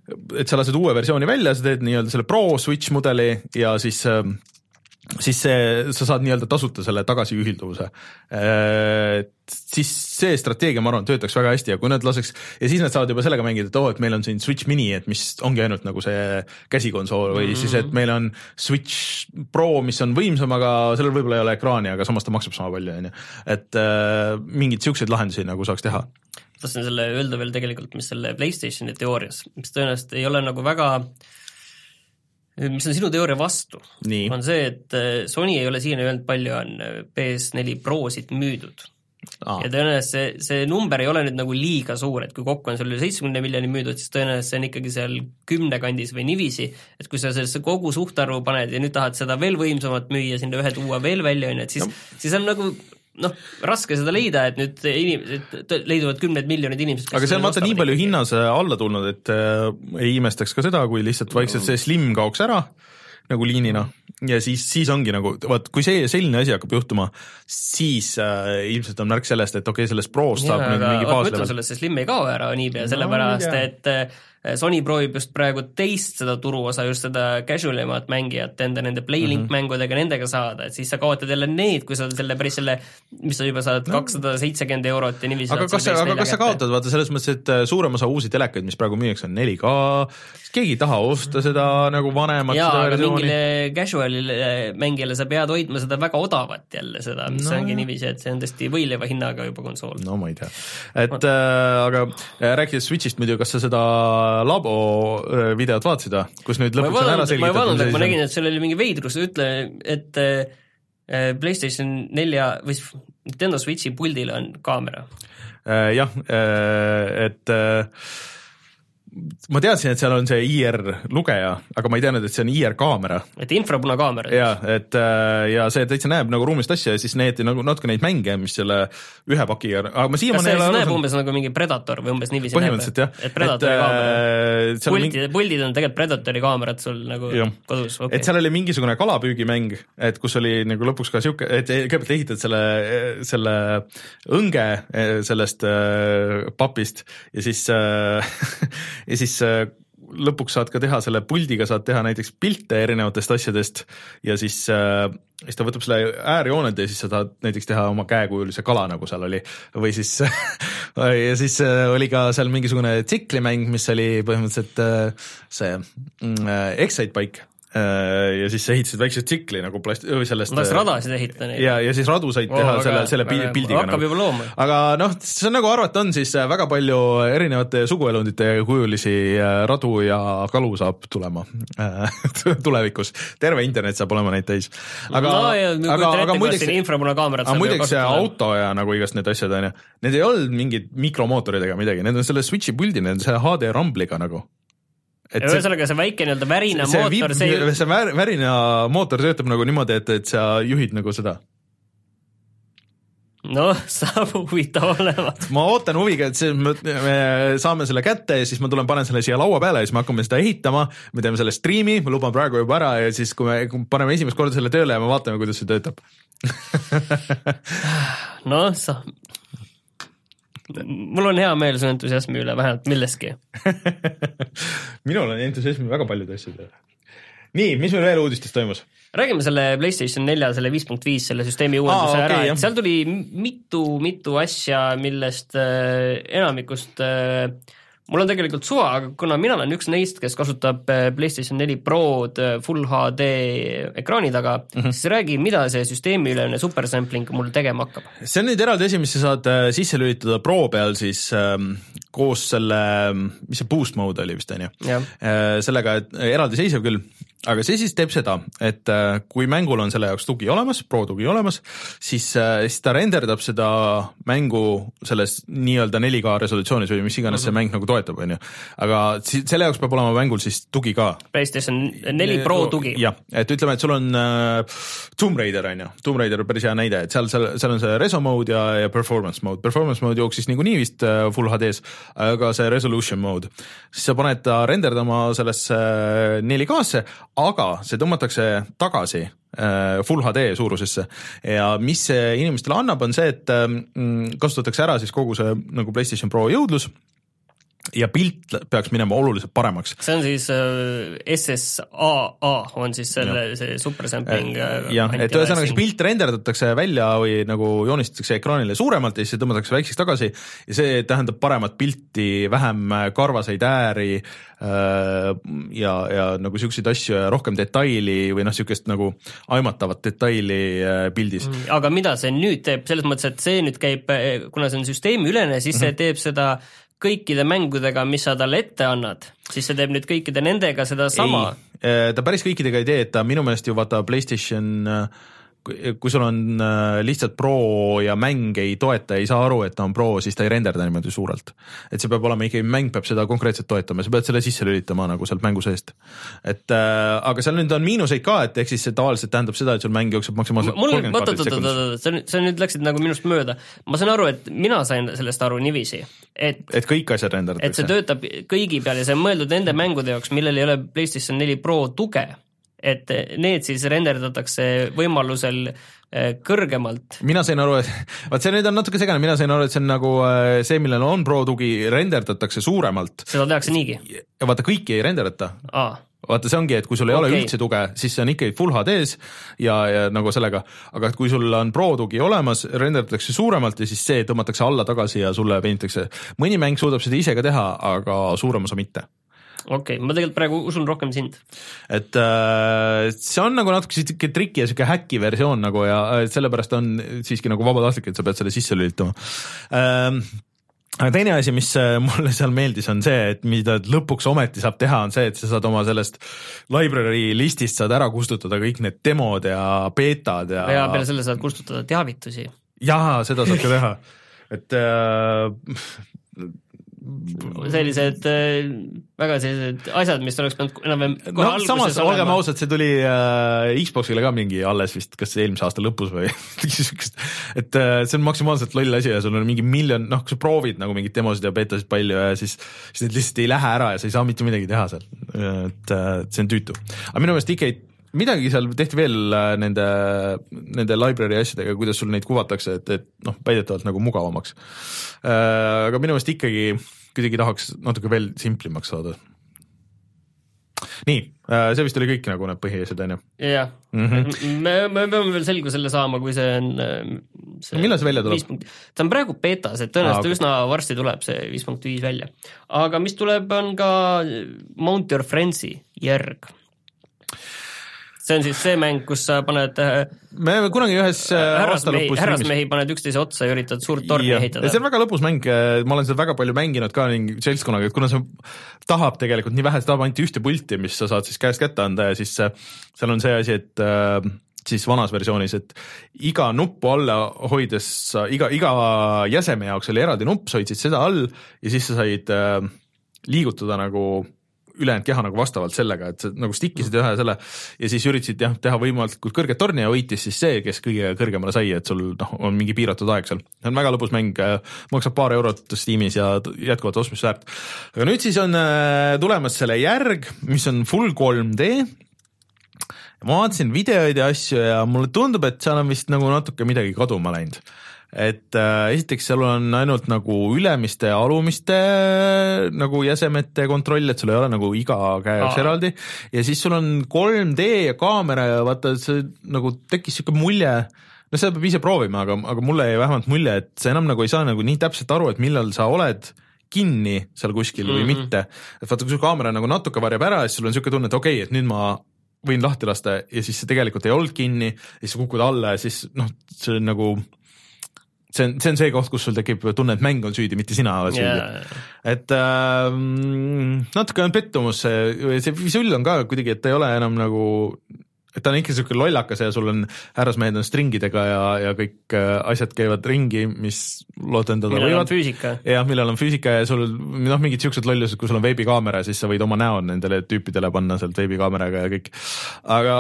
et sa lased uue versiooni välja, sa teed nii-öelda selle Pro Switch mudeli ja siis siis see, sa saad nii-öelda tasuta selle tagasiühilduvuse. Siis see strateegia, ma arvan, töötaks väga hästi ja kui nad laseks, ja siis nad saavad juba sellega mängida, et oo, et meil on siin Switch Mini, et mis ongi ainult nagu see käsikonsool või mm-hmm. siis, et meil on Switch Pro, mis on võimsam, aga sellel võib-olla ei ole ekraani, aga samas ta maksab sama palju, on ju. Et äh, mingid siukseid lahendusi nagu saaks teha. Tahtsin selle öelda veel tegelikult, mis selle PlayStationi teoorias, mis tõenäoliselt ei ole nagu väga mis on sinu teooria vastu, Nii. on see, et Sony ei ole siiani öelnud, palju on P S neli Prosid müüdud. Aa. Ja tõenäoliselt see, see number ei ole nüüd nagu liiga suur, et kui kokku on seal üle seitsekümmend miljoni müüdud, siis tõenäoliselt see on ikkagi seal kümne kandis või nivisi, et kui sa sellesse kogu suhtarvu paned ja nüüd tahad seda veel võimsamat müüa, sinna ühe tuua veel välja, et siis, siis on nagu noh, raske seda leida, et nüüd inimesed, leiduvad kümned miljonid inimesed. Aga see on vaata nii palju hinnas alla tulnud, et äh, ei imestaks ka seda, kui lihtsalt vaikselt see Slim kaoks ära nagu liinina ja siis, siis ongi nagu, vaat kui see selline asi hakkab juhtuma, siis äh, ilmselt on märk sellest, et okei, okay, sellest Prost saab nüüd mingi baaslevel. Ma ütlen sellest, see Slim ei kao ära niipea, sellepärast no, et Sony proovib just praegu teist seda turuosa, just seda casualimat mängijat enda nende Playlink mm-hmm. mängudega nendega saada, et siis sa kaotad jälle need, kui sa selle päris selle, mis sa juba saad no. kakssada seitsekümmend eurot ja niiviisi. Aga, kas sa, aga kas sa kaotad, vaata selles mõttes, et suurem osa uusi telekaid, mis praegu müüaks on neli K, keegi ei taha osta seda nagu vanemat jaa, aga mingile casualile mängijale sa pead hoidma seda väga odavat jälle seda, mis no. ongi niiviisi, et see on tõesti võileva hinnaga juba konsool. No ma ei tea. Et äh, aga rääkides Switchist muidu, kas sa seda labo videot vaatasid, kus nüüd lõpuks on ära selgitatud? Ma ei vaadanud, aga ma nägin, et seal oli mingi veidrus, ütle, et PlayStation nelja või Nintendo Switchi puldil on kaamera. Jah, et ma teadsin, et seal on see I R lugeja, aga ma ei teadnud, et see on I R kaamera. Et infrapuna kaamera. Ja, et, ja see täitsa näeb nagu ruumist asja ja siis neeti nagu natuke neid mänge, mis selle ühe pakiga, aga ma siiamaani kas see näeb aru, umbes nagu mingi Predator või umbes niiviisi näeb? Jah. Et Predatori et, kaamera. Puldid, mingi... puldid on tegelikult Predatori kaamerad sul nagu ja. Kodus. Okay. Et seal oli mingisugune kalapüügimäng, et kus oli nagu lõpuks ka siuke, et kõigepealt ehitad selle, selle õnge sellest papist ja siis ja siis lõpuks saad ka teha selle puldiga, saad teha näiteks pilte erinevatest asjadest ja siis, siis ta võtab selle äärjooned ja siis sa tahad näiteks teha oma käekujulise kala, nagu seal oli. Või siis, ja siis oli ka seal mingisugune tsiklimäng, mis oli põhimõtteliselt see Excite Bike. Ja siis sa ehitasid väikse tsikli nagu plast... sellest... Las radasid ehitada neid. Ja, ja siis radu said teha oh, selle, selle väga, pildiga. Hakkab nagu. Juba looma. Aga noh, see on nagu arvata on siis väga palju erinevate suguelundite kujulisi radu ja kalu saab tulema tulevikus. Terve internet saab olema neid täis. Aga, no, ja, aga, aga muideks, aga muideks see auto ja nagu igast need asjad on ja, need ei olnud mingid mikromootorid ega midagi, need on selle Switchi puldi, need on see H D Rumbliga nagu. Et ja ühesõnaga see väike nii-öelda värina see mootor viib, see, see vär, värina mootor töötab nagu niimoodi, et, et sa juhid nagu seda. No, saab huvitav olevat. Ma ootan huviga, et see, me saame selle kätte ja siis ma tulen, panen selle siia laua peale ja siis me hakkame seda ehitama, me teeme selle streami, ma luban praegu juba ära ja siis kui me paneme esimest korda selle tööle ja me vaatame, kuidas see töötab. No, sa... mul on hea meel su entusiasmi üle, vähemalt milleski. Minul on entusiasmi väga paljude asjade. Nii, mis meil veel uudistes toimus? Räägime selle PlayStation nelja, selle viis punkt viis, selle süsteemi uuenduse ah, okay, ära, et seal tuli mitu, mitu asja, millest äh, enamikust äh, mul on tegelikult suva, aga kuna mina olen üks neist, kes kasutab PlayStation neli Prod Full H D ekraani taga, mm-hmm. siis räägi, mida see süsteemiülene supersampling mul tegema hakkab. See on nüüd eraldi asi, mis sa saad sisse lülitada Pro peal siis ähm, koos selle, mis see boost mode oli vist, on ju? Äh, sellega, et eraldi seisev küll, aga see siis teeb seda, et äh, kui mängul on selle jaoks tugi olemas, Pro tugi olemas, siis, äh, siis ta renderdab seda mängu selles nii-öelda neli K resolutsioonis või mis iganes mm-hmm. see mäng nagu toetab, on ju. Aga selle jaoks peab olema mängul siis tugi ka. PlayStation neli Pro tugi. Jah, et ütleme, et sul on äh, Tomb Raider, on ju. Tomb Raider on päris hea näide, et seal, seal, seal on see reso mode ja, ja performance mode. Performance mode jooksis nagu nii vist äh, Full H D-s, aga see resolution mode. Siis sa paned ta renderdama sellesse äh, neli K-sse, aga see tõmmatakse tagasi äh, Full H D suurusesse ja mis see inimestele annab, on see, et äh, kasutatakse ära siis kogu see nagu PlayStation Pro jõudlus ja pilt peaks minema oluliselt paremaks. See on siis äh, S S A A on siis selle, see supersampling äh, jah, et ühesõnaga see pilt renderdatakse välja või nagu joonistatakse ekraanile suuremalt ja siis see tõmmatakse väikseks tagasi ja see tähendab paremat pilti, vähem karvaseid ääri äh, ja, ja nagu siukseid asju ja rohkem detaili või noh, siukest nagu aimatavat detaili äh, pildis. Aga mida see nüüd teeb, selles mõttes, et see nüüd käib, kuna see on süsteemiülene, siis see mm-hmm. teeb seda kõikide mängudega, mis sa talle ette annad, siis see teeb nüüd kõikide nendega seda sama. Ei, ta päris kõikidega ei tee, et ta minu meelest ju vaata PlayStation, kui sul on lihtsalt Pro ja mäng ei toeta, ei saa aru, et ta on Pro, siis ta ei renderda niimoodi suurelt. Et see peab olema ikkagi, mäng peab seda konkreetselt toetama, sa pead selle sisse lülitama nagu sealt mängu seest. Et, äh, aga seal nüüd on miinuseid ka, et ehk siis see tavaliselt tähendab seda, et sul mäng jookseb maksimaalselt kolmkümmend kaardit sekundis. Sa nüüd läksid nagu minust mööda. Ma sain aru, et mina sain sellest aru niiviisi, et, et kõik asjad renderdatakse. Et see töötab kõigi peal ja see on mõeldud nende mängude jaoks, millel ei ole PlayStation neli Pro tuge. Et need siis renderdatakse võimalusel kõrgemalt. Mina sain aru, et vaat see nüüd on natuke segane, mina sain aru, et see on nagu see, millel on Pro tugi, renderdatakse suuremalt. Seda tehakse niigi? Ja vaata, kõiki ei renderdata. Aa. Vaata, see ongi, et kui sul ei okay. ole üldse tuge, siis see on ikkagi full H D-s ja, ja nagu sellega, aga kui sul on Pro tugi olemas, renderdatakse suuremalt ja siis see tõmmatakse alla tagasi ja sulle penitakse. Mõni mäng suudab seda ise ka teha, aga suurem osa mitte. Okei, okay, ma tegelikult praegu usun rohkem sind. Et äh, see on nagu natuke siuke triki ja siuke häkki versioon nagu ja sellepärast on siiski nagu vabatahtlik, et sa pead selle sisse lülitama. Ähm, aga teine asi, mis mulle seal meeldis, on see, et mida lõpuks ometi saab teha, on see, et sa saad oma sellest library listist saad ära kustutada kõik need demod ja beetad ja... Ja peale selle saad kustutada teavitusi. Jaa, seda saad ka teha. Et... Äh, sellised äh, väga sellised asjad, mis oleks pidanud enam no, samas, olgem ausad, see tuli äh, Xboxile ka mingi alles vist, kas eelmise aasta lõpus või et äh, see on maksimaalselt loll asi ja sul on mingi miljon, noh, kui sa proovid nagu mingid demosid ja betasid palju ja siis, siis need lihtsalt ei lähe ära ja sa ei saa mitte midagi teha seal, et äh, see on tüütu. Aga minu meelest ikka ei midagi seal tehti veel nende, nende library asjadega, kuidas sul neid kuvatakse, et, et noh, väidetavalt nagu mugavamaks. Aga minu meelest ikkagi kuidagi tahaks natuke veel simplimaks saada. Nii, see vist oli kõik nagu need põhiasjad, on ju? Jah, mm-hmm. me, me peame veel selgusele saama, kui see on see millal see välja tuleb? Ta on praegu betas, et tõenäoliselt ah, okay. üsna varsti tuleb see viis punkt viis välja. Aga mis tuleb, on ka Mount Your Friends'i järg. See on siis see mäng, kus sa paned me kunagi ühes aasta lõpus härrasmehi paned üksteise otsa ja üritad suurt torni ja ehitada. See on väga lõpus mäng, ma olen seda väga palju mänginud ka seltskonnaga, et kuna see tahab tegelikult nii vähe, see tahab ainult ühte pulti, mis sa saad siis käest kätte anda ja siis seal on see asi, et siis vanas versioonis, et iga nuppu alla hoides, iga, iga jäseme jaoks oli eraldi nupp, sa hoidsid seda all ja siis sa said liigutada nagu ülejäänud keha nagu vastavalt sellega, et sa nagu stikkisid ühe selle ja siis üritasid jah, teha võimalikult kõrget torni ja võitis siis see, kes kõige kõrgemale sai, et sul noh, on mingi piiratud aeg seal. See on väga lõbus mäng, maksab paar eurot Steamis ja jätkuvalt ostmisväärt. Aga nüüd siis on tulemas selle järg, mis on full kolm D. Ma vaatasin videoid ja asju ja mulle tundub, et seal on vist nagu natuke midagi kaduma läinud. Et äh, esiteks seal on ainult nagu ülemiste ja alumiste nagu jäsemete kontroll, et sul ei ole nagu iga käe jaoks eraldi ja siis sul on kolm D ja kaamera ja vaata, see nagu tekkis siuke mulje, no seda peab ise proovima, aga, aga mulle jäi vähemalt mulje, et sa enam nagu ei saa nagu nii täpselt aru, et millal sa oled kinni seal kuskil mm-hmm. või mitte, et vaata, kui su kaamera nagu natuke varjab ära, siis sul on siuke tunne, et okei okay,, et nüüd ma võin lahti lasta ja siis see tegelikult ei olnud kinni ja siis sa kukud alla ja siis noh, see on nagu see on, see on see koht, kus sul tekib tunne, et mäng on süüdi, mitte sina oled süüdi. Yeah. Et äh, natuke on pettumus, see, see visull on ka kuidagi, et ta ei ole enam nagu, et ta on ikka siuke lollakas ja sul on härrasmehed on stringidega ja, ja kõik asjad käivad ringi, mis lootendada millal võivad. On füüsika. Ja, millal on füüsika ja sul noh, mingid siuksed lollused, kui sul on veebikaamera, siis sa võid oma näon nendele tüüpidele panna sealt veebikaameraga ja kõik. Aga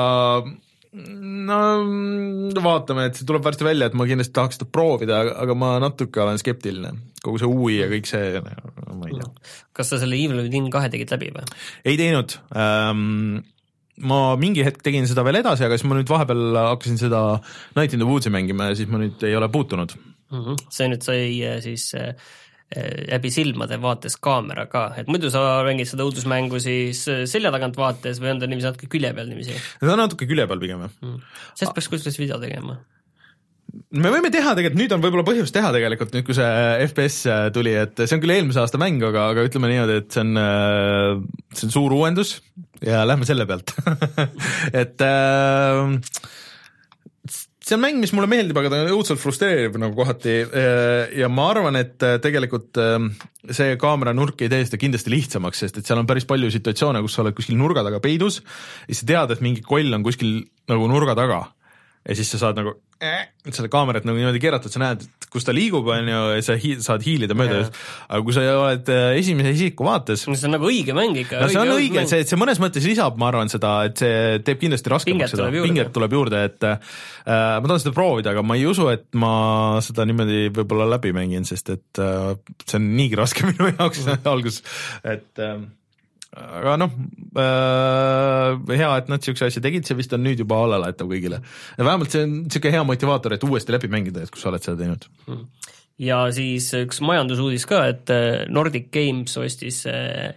no vaatame, et see tuleb varsti välja, et ma kindlasti tahaks seda proovida, aga ma natuke olen skeptiline. Kogu see U I ja kõik see, ma ei tea. Kas sa selle Evil Within kahe tegid läbi või? Ei teinud. Ähm, ma mingi hetk tegin seda veel edasi, aga siis ma nüüd vahepeal hakkasin seda Night in the Woods'i mängima ja siis ma nüüd ei ole puutunud. Mm-hmm. See nüüd sai siis läbi silmade vaates kaamera ka, et muidu sa mängid seda õudusmängu siis selja tagant vaates või on ta niiviisi natuke külje peal niiviisi? Ta on natuke külje peal pigem. Mm. Sest peaks kuskil video tegema. Me võime teha tegelikult, nüüd on võib-olla põhjus teha tegelikult, nüüd kui see F P S tuli, et see on küll eelmise aasta mäng, aga, aga ütleme niimoodi, et see on, see on suur uuendus ja lähme selle pealt et äh, see on mäng, mis mulle meeldib, aga ta on õudselt frustreeriv nagu kohati ja ma arvan, et tegelikult see kaameranurk ei tee seda kindlasti lihtsamaks, sest et seal on päris palju situatsioone, kus sa oled kuskil nurga taga peidus ja sa tead, et mingi koll on kuskil nagu nurga taga ja siis sa saad nagu äh, selle kaamerat nagu niimoodi keeratud, sa näed, kus ta liigub, on ju, ja sa hi- saad hiilida mööda just. Aga kui sa oled esimese isiku vaates see on nagu õige mäng ikka. No, see on õige, õige see, see mõnes mõttes lisab, ma arvan seda, et see teeb kindlasti raskemaks seda, pinget tuleb juurde, et äh, ma tahan seda proovida, aga ma ei usu, et ma seda niimoodi võib-olla läbi mängin, sest et äh, see on niigi raske minu jaoks mm. algus, et äh, aga noh äh,, hea, et nad siukse asja tegid, see vist on nüüd juba allalaetav kõigile. Ja vähemalt see on siuke hea motivaator, et uuesti läbi mängida, et kus sa oled seda teinud. Ja siis üks majandusuudis ka, et Nordic Games ostis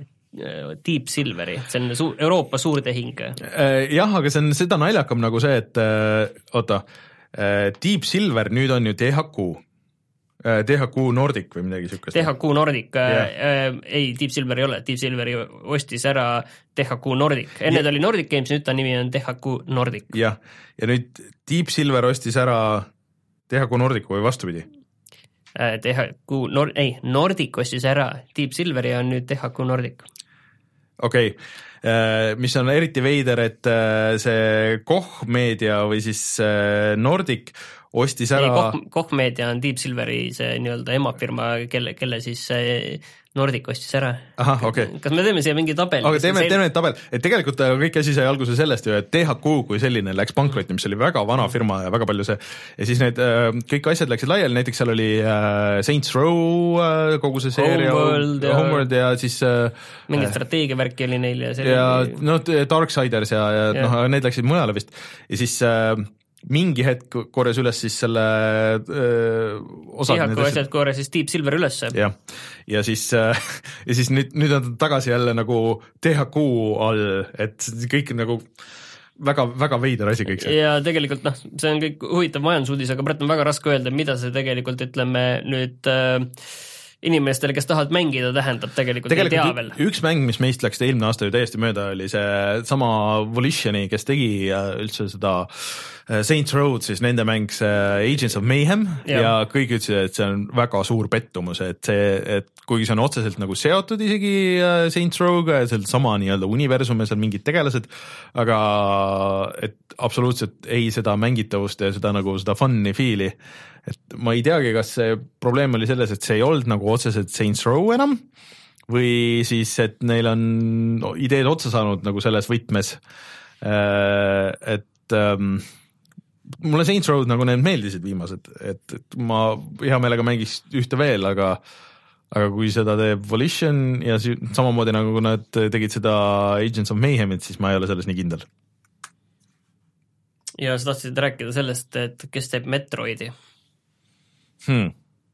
Deep Silveri, see on su- Euroopa suurtehing. Jah, aga see on seda naljakam nagu see, et oota, Deep Silver nüüd on ju T H Q. T H Q Nordic või midagi siukest. T H Q Nordic yeah., äh, ei, Deep Silver ei ole, Deep Silveri ostis ära T H Q Nordic, enne yeah. ta oli Nordic Games, nüüd ta nimi on T H Q Nordic. jah, ja nüüd Deep Silver ostis ära T H Q Nordic või vastupidi? Äh, T H Q, Nor- ei, Nordic ostis ära Deep Silveri ja on nüüd T H Q Nordic. Okei okay., mis on eriti veider, et see Koch Media või siis Nordic ostis ära... Ei, Koch, Koch Media on Deep Silveri see nii-öelda emafirma, kelle, kelle siis Nordic ostis ära. Aha, okei. Okay. Kas me teeme siia mingi tabel? Aga teeme, teeme need tabel, et tegelikult kõik asi sai alguse sellest ju, et T H Q kui selline läks pankrotti, mis oli väga vana firma ja väga palju see, ja siis need kõik asjad läksid laiali, näiteks seal oli Saints Row kogu see seeria, Homeworld ja, Homeworld ja siis mingid strateegiavärki oli neil ja see ja no Darksiders ja, ja, ja. noh, need läksid mujale vist ja siis mingi hetk korjas üles siis selle öö, osad. T H Q asjad korjas siis Deep Silver üles. jah, ja siis, ja siis nüüd, nüüd on tagasi jälle nagu T H Q all, et kõik nagu väga, väga veider asi kõik see. Ja tegelikult noh, see on kõik huvitav majandusuudis, aga praegu on väga raske öelda, mida see tegelikult ütleme nüüd äh, inimestele, kes tahavad mängida, tähendab tegelikult, tegelikult ei tea veel. Üks mäng, mis meist läks eelmine aasta ju täiesti mööda, oli see sama Volitioni, kes tegi üldse seda Saints Row, siis nende mäng see Agents of Mayhem ja, ja kõik ütlesid, et see on väga suur pettumus, et see, et kuigi see on otseselt nagu seotud isegi Saints Row'ga ja seal sama nii-öelda universum ja seal mingid tegelased, aga et absoluutselt ei seda mängitavust ja seda nagu seda fun'i fiili, et ma ei teagi, kas see probleem oli selles, et see ei olnud nagu otseselt Saints Row enam või siis, et neil on ideed otsa saanud nagu selles võtmes, et ähm, mulle Saints Row nagu need meeldisid viimased, et, et ma hea meelega mängiks ühte veel, aga aga kui seda teeb Volition ja samamoodi nagu nad tegid seda Agents of Mayhemit, siis ma ei ole selles nii kindel. Ja sa tahtsid rääkida sellest, et kes teeb Metroidi? Hmm.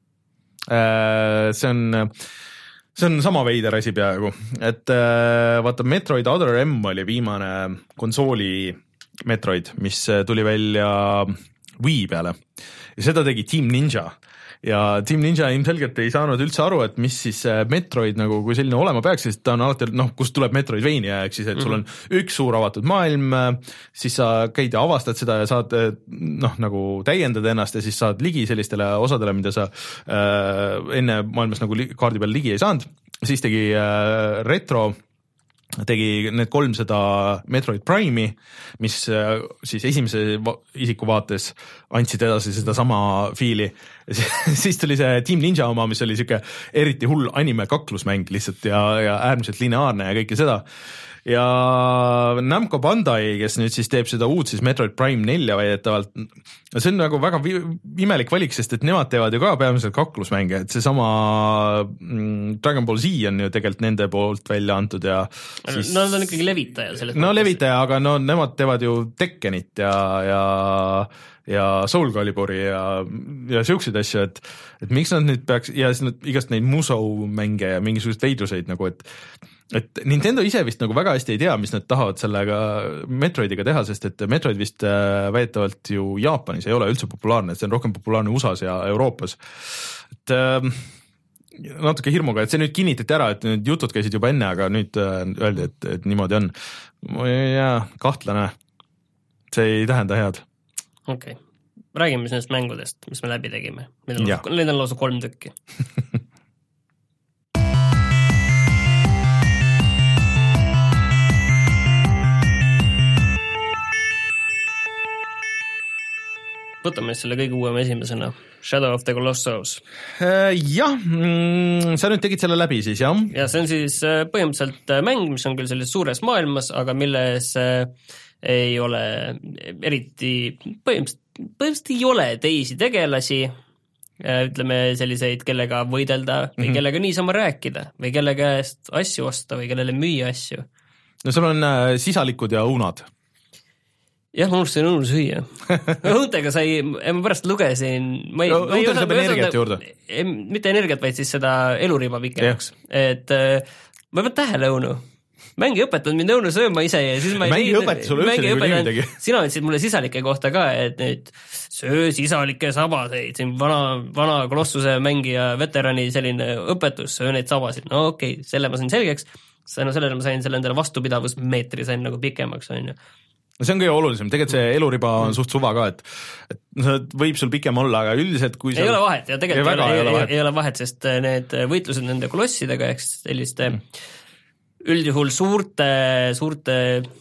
See on see on sama veider asi peaaegu, et vaata Metroid Other M oli viimane konsooli Metroid, mis tuli välja Wii peale ja seda tegi Team Ninja ja Team Ninja ilmselgelt ei saanud üldse aru, et mis siis Metroid nagu kui selline olema peaks, sest ta on alati, noh, kust tuleb Metroidvania, ehk siis, et sul on üks suur avatud maailm, siis sa käid ja avastad seda ja saad, noh, nagu täiendada ennast ja siis saad ligi sellistele osadele, mida sa äh, enne maailmas nagu kaardi peal ligi ei saanud, siis tegi äh, Retro tegi need kolm seda Metroid Prime'i, mis siis esimese isiku vaates andsid edasi seda sama fiili. Siis tuli see Team Ninja oma, mis oli siuke eriti hull anime kaklusmäng lihtsalt ja, ja äärmiselt lineaarne ja kõike seda. ja Namco Bandai, kes nüüd siis teeb seda uut siis Metroid Prime nelja väidetavalt, see on nagu väga imelik valik, sest et nemad teevad ju ka peamiselt kaklusmänge, et see sama Dragon Ball Z on ju tegelikult nende poolt välja antud ja siis... no nad on ikkagi levitaja selles no mõttes. Levitaja, aga no nemad teevad ju Tekkenit ja, ja ja Soul Caliburi ja, ja siukseid asju, et, et miks nad nüüd peaks, ja siis nad igast neid Musou mänge ja mingisuguseid veidruseid nagu, et et Nintendo ise vist nagu väga hästi ei tea, mis nad tahavad sellega Metroidiga teha, sest et Metroid vist väidetavalt ju Jaapanis ei ole üldse populaarne, see on rohkem populaarne U S A-s ja Euroopas. Et äh, natuke hirmuga, et see nüüd kinnitati ära, et nüüd jutud käisid juba enne, aga nüüd öeldi, et, et niimoodi on. Jaa, kahtlane. See ei tähenda head. Okei, okay. Räägime nendest mängudest, mis me läbi tegime. Need on lausa kolm tükki. Võtame selle kõige uuem esimesena, Shadow of the Colossus. Jah, sa nüüd tegid selle läbi siis, jah? Ja see on siis põhimõtteliselt mäng, mis on küll selles suures maailmas, aga milles ei ole eriti, põhimõtteliselt, põhimõtteliselt ei ole teisi tegelasi, ütleme selliseid, kellega võidelda või mm-hmm. kellega niisama rääkida või kelle käest asju osta või kellele müüa asju. No sul on sisalikud ja õunad. Jah, ma unustasin õunu süüa. Õuntega sai, ma pärast lugesin ma ei, no, ma ei õuntega saab energiat juurde. Mitte energiat, vaid siis seda eluriba pikemaks. Et ma pean tähele õunu. Mängi õpetanud mind õunu sööma ise ja siis ma ei mängi õpetas sulle üldse nagu nii midagi. Sina ütlesid mulle sisalike kohta ka, et nüüd söö sisalike sabaseid, siin vana, vana kolossuse mängija veterani selline õpetus, söö neid sabasid. No okei, okay, selle ma sain selgeks. No sellele ma sain selle endale vastupidavusmeetri sain nagu pikemaks, on ju. No see on kõige olulisem, tegelikult see eluriba on suht suva ka, et, et võib sul pikem olla, aga üldiselt kui ei seal... ole vahet ja tegelikult ei, ei, ei, ole, ei, ei ole vahet, sest need võitlused nende kolossidega ehk selliste mm. üldjuhul suurte, suurte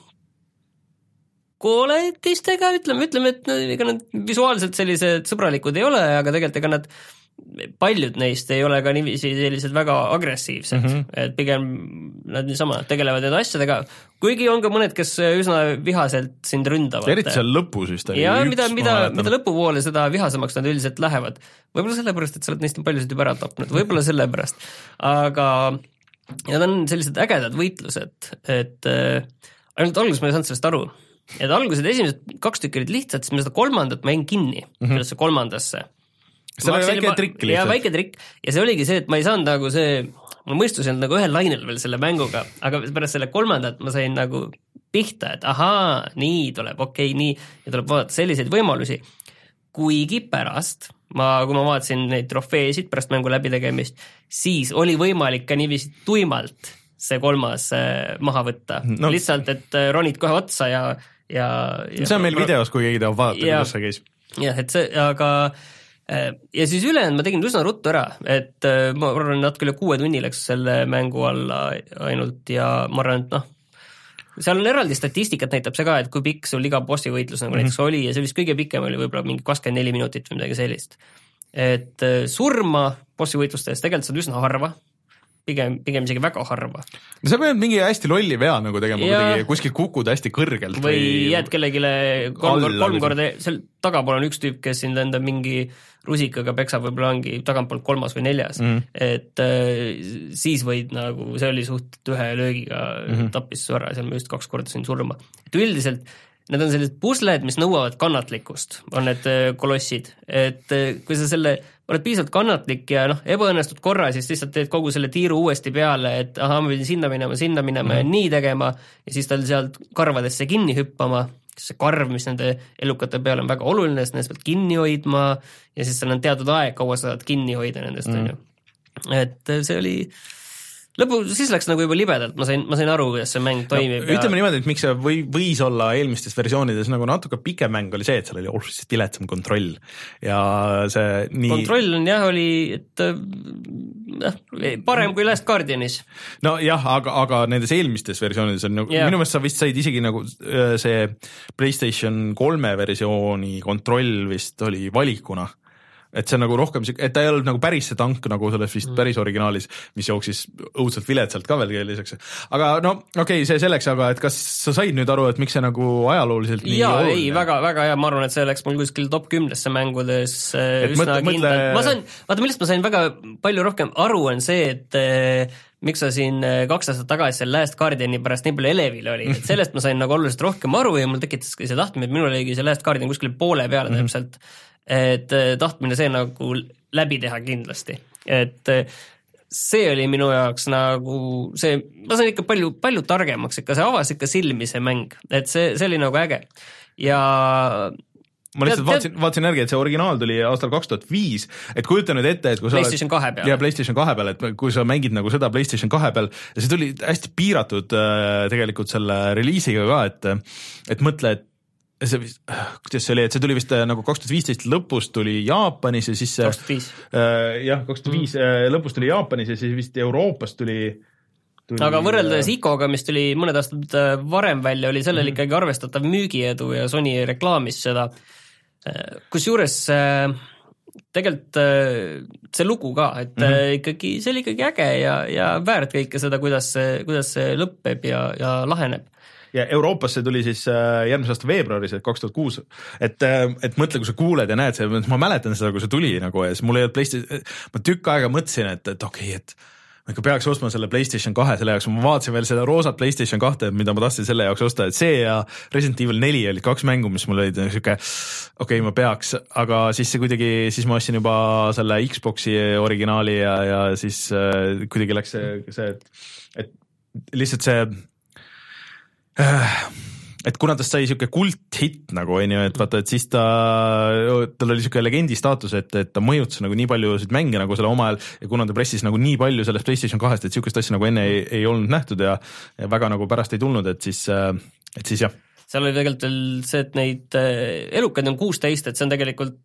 kooletistega, ütleme, ütleme, et ega nad visuaalselt sellised sõbralikud ei ole, aga tegelikult ega nad paljud neist ei ole ka niiviisi sellised väga agressiivsed, mm-hmm. et pigem nad niisama tegelevad need asjadega, kuigi on ka mõned, kes üsna vihaselt sind ründavad. Eriti seal lõpus vist oli ja üks, mida, mida, mida lõpupoole, seda vihasemaks nad üldiselt lähevad. Võib-olla sellepärast, et sa oled neist paljusid juba ära tapnud, võib-olla sellepärast. Aga ja nad on sellised ägedad võitlused, et äh, ainult alguses ma ei saanud sellest aru. Et algused esimesed kaks tükki olid lihtsad, siis ma seda kolmandat ma jäin kinni, mm-hmm. sellesse kolmandasse. See oli väike ma, trikk lihtsalt. Ja väike trikk ja see oligi see, et ma ei saanud nagu see, ma mõistusin nagu ühel lainel veel selle mänguga, aga pärast selle kolmandat ma sain nagu pihta, et ahaa, nii tuleb, okei, okay, nii, ja tuleb vaadata selliseid võimalusi. Kuigi pärast, ma, kui ma vaatasin neid trofeesid pärast mängu läbitegemist, siis oli võimalik ka niiviisi tuimalt see kolmas maha võtta. No. Lihtsalt, et ronid kohe otsa ja, ja, ja see on meil videos, kui keegi tahab vaadata, ja, kuidas see käis. Jah, et see, aga ja siis ülejäänud ma tegin üsna ruttu ära, et ma arvan, natuke üle kuue tunni läks selle mängu alla ainult ja ma arvan, et noh, seal on eraldi statistikat näitab see ka, et kui pikk sul iga bossi võitlus nagu mm-hmm. näiteks oli ja see vist kõige pikem oli võib-olla mingi kakskümmend neli minutit või midagi sellist. Et surma bossi võitlustes tegelikult saad üsna harva, pigem, pigem isegi väga harva. No sa pead mingi hästi lolli vea nagu tegema, ja... kuidagi kuskil kukud hästi kõrgelt. Või, või jääd kellegile kolm, kolm korda, seal tagapool on üks tüüp, kes sind lendab mingi rusikaga peksab, võib-olla ongi tagantpoolt kolmas või neljas, mm-hmm. et äh, siis võid nagu, see oli suht ühe löögiga mm-hmm. tappis su ära, seal ma just kaks korda siin surma. Et üldiselt need on sellised pusled, mis nõuavad kannatlikkust, on need äh, kolossid, et äh, kui sa selle oled piisavalt kannatlik ja noh, ebaõnnestud korra, siis lihtsalt teed kogu selle tiiru uuesti peale, et aha, ma pidin sinna minema, sinna minema mm-hmm. ja nii tegema ja siis tal sealt karvadesse kinni hüppama, see karv, mis nende elukate peal on väga oluline, sest nendest pead kinni hoidma ja siis seal on teatud aeg, kaua sa saad kinni hoida nendest, mm. on ju. Et see oli, lõpu, siis läks nagu juba libedalt, ma sain, ma sain aru, kuidas see mäng toimib. No, ütleme ja... niimoodi, et miks see või, võis olla eelmistes versioonides nagu natuke pikem mäng oli see, et seal oli oluliselt viletsam kontroll ja see nii... Kontroll on jah, oli, et parem kui Last Guardianis. No jah, aga, aga nendes eelmistes versioonides on nagu, yeah. minu meelest sa vist said isegi nagu see PlayStation kolme versiooni kontroll vist oli valikuna. et see on nagu rohkem, et ta ei olnud nagu päris see tank nagu selles vist mm. päris originaalis, mis jooksis õudselt viletsalt ka veel lisaks. Aga no okei okay,, see selleks, aga et kas sa said nüüd aru, et miks see nagu ajalooliselt nii jaa, oluline? ei, väga, väga hea, ma arvan, et see läks mul kuskil top kümnesse mängudes et üsna mõtle, kindlalt. Mõtle... Ma sain, vaata, millest ma sain väga palju rohkem aru, on see, et eh, miks sa siin kaks aastat tagasi seal Last Guardiani pärast nii palju elevil oli, et sellest ma sain nagu oluliselt rohkem aru ja mul tekitas see tahtmine, et minul oligi see Last Guardian kuskil poole peale mm -hmm. täpselt, et tahtmine see nagu läbi teha kindlasti, et see oli minu jaoks nagu see, ma sain ikka palju, palju targemaks, ikka see avas ikka silmi see mäng, et see, see oli nagu äge ja ma lihtsalt vaatasin, vaatasin järgi, et see originaal tuli aastal kaks tuhat viis, et kujuta nüüd ette, et kui sa PlayStation kahe peal. Ja PlayStation kahe peal, et kui sa mängid nagu seda PlayStation kahe peal ja see tuli hästi piiratud äh, tegelikult selle reliisiga ka, et, et mõtle, et see vist, kuidas see oli, et see tuli vist nagu kaks tuhat viisteist lõpus tuli Jaapanis ja siis kaks tuhat viis äh, jah, kaks tuhat viis mm. lõpus tuli Jaapanis ja siis vist Euroopas tuli Tuli, aga võrreldes Icoga, mis tuli mõned aastad varem välja, oli sellel mm. ikkagi arvestatav müügiedu ja Sony reklaamis seda. Kusjuures tegelikult see lugu ka, et mm -hmm. ikkagi, see oli ikkagi äge ja, ja väärt kõike seda, kuidas see, kuidas see lõppeb ja, ja laheneb. Ja Euroopas see tuli siis järgmise aasta veebruaris, et kaks tuhat kuus, et, et mõtle, kui sa kuuled ja näed see, ma mäletan seda, kui see tuli nagu ja siis mul ei olnud PlayStation, ma tükk aega mõtlesin, et, et okei okay,, et ma ikka peaks ostma selle PlayStation kahe selle jaoks, ma vaatasin veel seda roosat PlayStation kahte, mida ma tahtsin selle jaoks osta, et see ja Resident Evil neli olid kaks mängu, mis mul olid niisugune, okei okay,, ma peaks, aga siis see kuidagi, siis ma ostsin juba selle Xboxi originaali ja, ja siis äh, kuidagi läks see, see, et lihtsalt see äh, et kuna tast sai siuke kulthitt nagu onju, et vaata, et siis ta, tal oli siuke legendi staatus, et, et ta mõjutas nagu nii paljusid mänge nagu selle oma ajal ja kuna ta pressis nagu nii palju sellest PlayStation kahest, et siukest asja nagu enne ei, ei olnud nähtud ja, ja väga nagu pärast ei tulnud, et siis, et siis jah. Seal oli tegelikult veel see, et neid elukaid on kuusteist, et see on tegelikult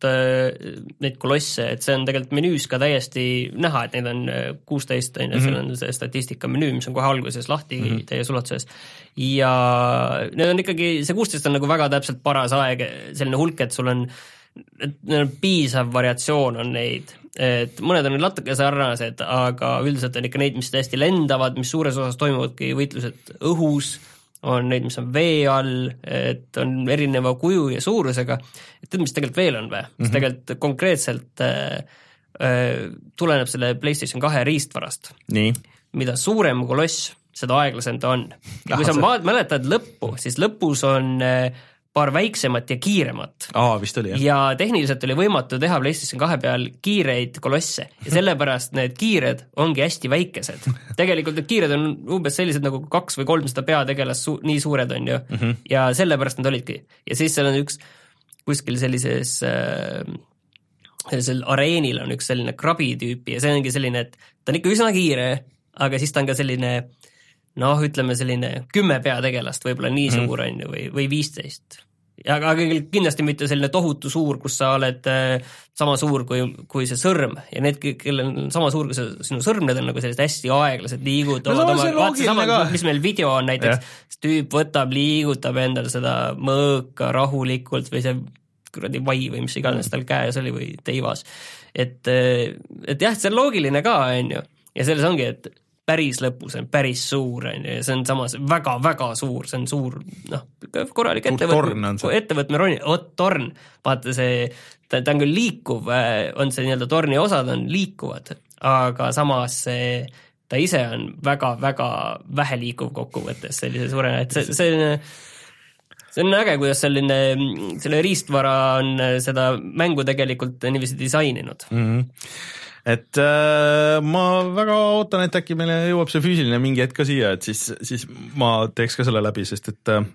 neid kolosse, et see on tegelikult menüüs ka täiesti näha, et neid on kuusteist, mm -hmm. seal on see statistika menüü, mis on kohe alguses lahti mm -hmm. täies ulatuses. Ja need on ikkagi, see kuusteist on nagu väga täpselt paras aeg, selline hulk, et sul on, et on piisav variatsioon on neid, et mõned on natuke sarnased, aga üldiselt on ikka neid, mis täiesti lendavad, mis suures osas toimuvadki võitlused õhus, on neid, mis on vee all, et on erineva kuju ja suurusega, et tead, mis tegelikult veel on või, mis mm -hmm. tegelikult konkreetselt äh, äh, tuleneb selle PlayStation kahe riistvarast. Nii. Mida suurem koloss, seda aeglasem ta on. Ja kui sa see... mäletad lõppu, siis lõpus on äh, paar väiksemat ja kiiremat. Aa, vist oli, jah. Ja tehniliselt oli võimatu teha PlayStation kahe peal kiireid kolosse ja sellepärast need kiired ongi hästi väikesed. Tegelikult need kiired on umbes sellised nagu kaks või kolmsada peategelast su- nii suured on ju mm -hmm. ja sellepärast nad olidki. Ja siis seal on üks kuskil sellises äh, sellisel areenil on üks selline krabitüüpi ja see ongi selline, et ta on ikka üsna kiire, aga siis ta on ka selline noh, ütleme selline kümme peategelast võib-olla nii mm. suur on ju või, või viisteist. Ja, aga kindlasti mitte selline tohutu suur, kus sa oled äh, sama suur kui, kui see sõrm ja need, kellel on sama suur kui see sinu sõrm, need on nagu sellised hästi aeglased, liigutavad no, oma, vaata sama, mis meil video on näiteks, tüüp võtab, liigutab endal seda mõõka rahulikult või see kuradi vai või mis iganes tal käes oli või teivas. Et, et jah, see on loogiline ka, on ju, ja selles ongi, et päris lõpus on päris suur, on ju, ja see on samas väga-väga suur, see on suur, noh, korralik ettevõtme, ettevõtme roni, oot, torn, vaata see, ta, ta on küll liikuv, on see nii-öelda torni osad on liikuvad, aga samas see, ta ise on väga-väga vähe liikuv kokkuvõttes sellise suurena, et see, see see on äge, kuidas selline, selle riistvara on seda mängu tegelikult niiviisi disaininud. Mm-hmm. Et äh, ma väga ootan, et äkki meile jõuab see füüsiline mingi hetk ka siia, et siis, siis ma teeks ka selle läbi, sest et äh,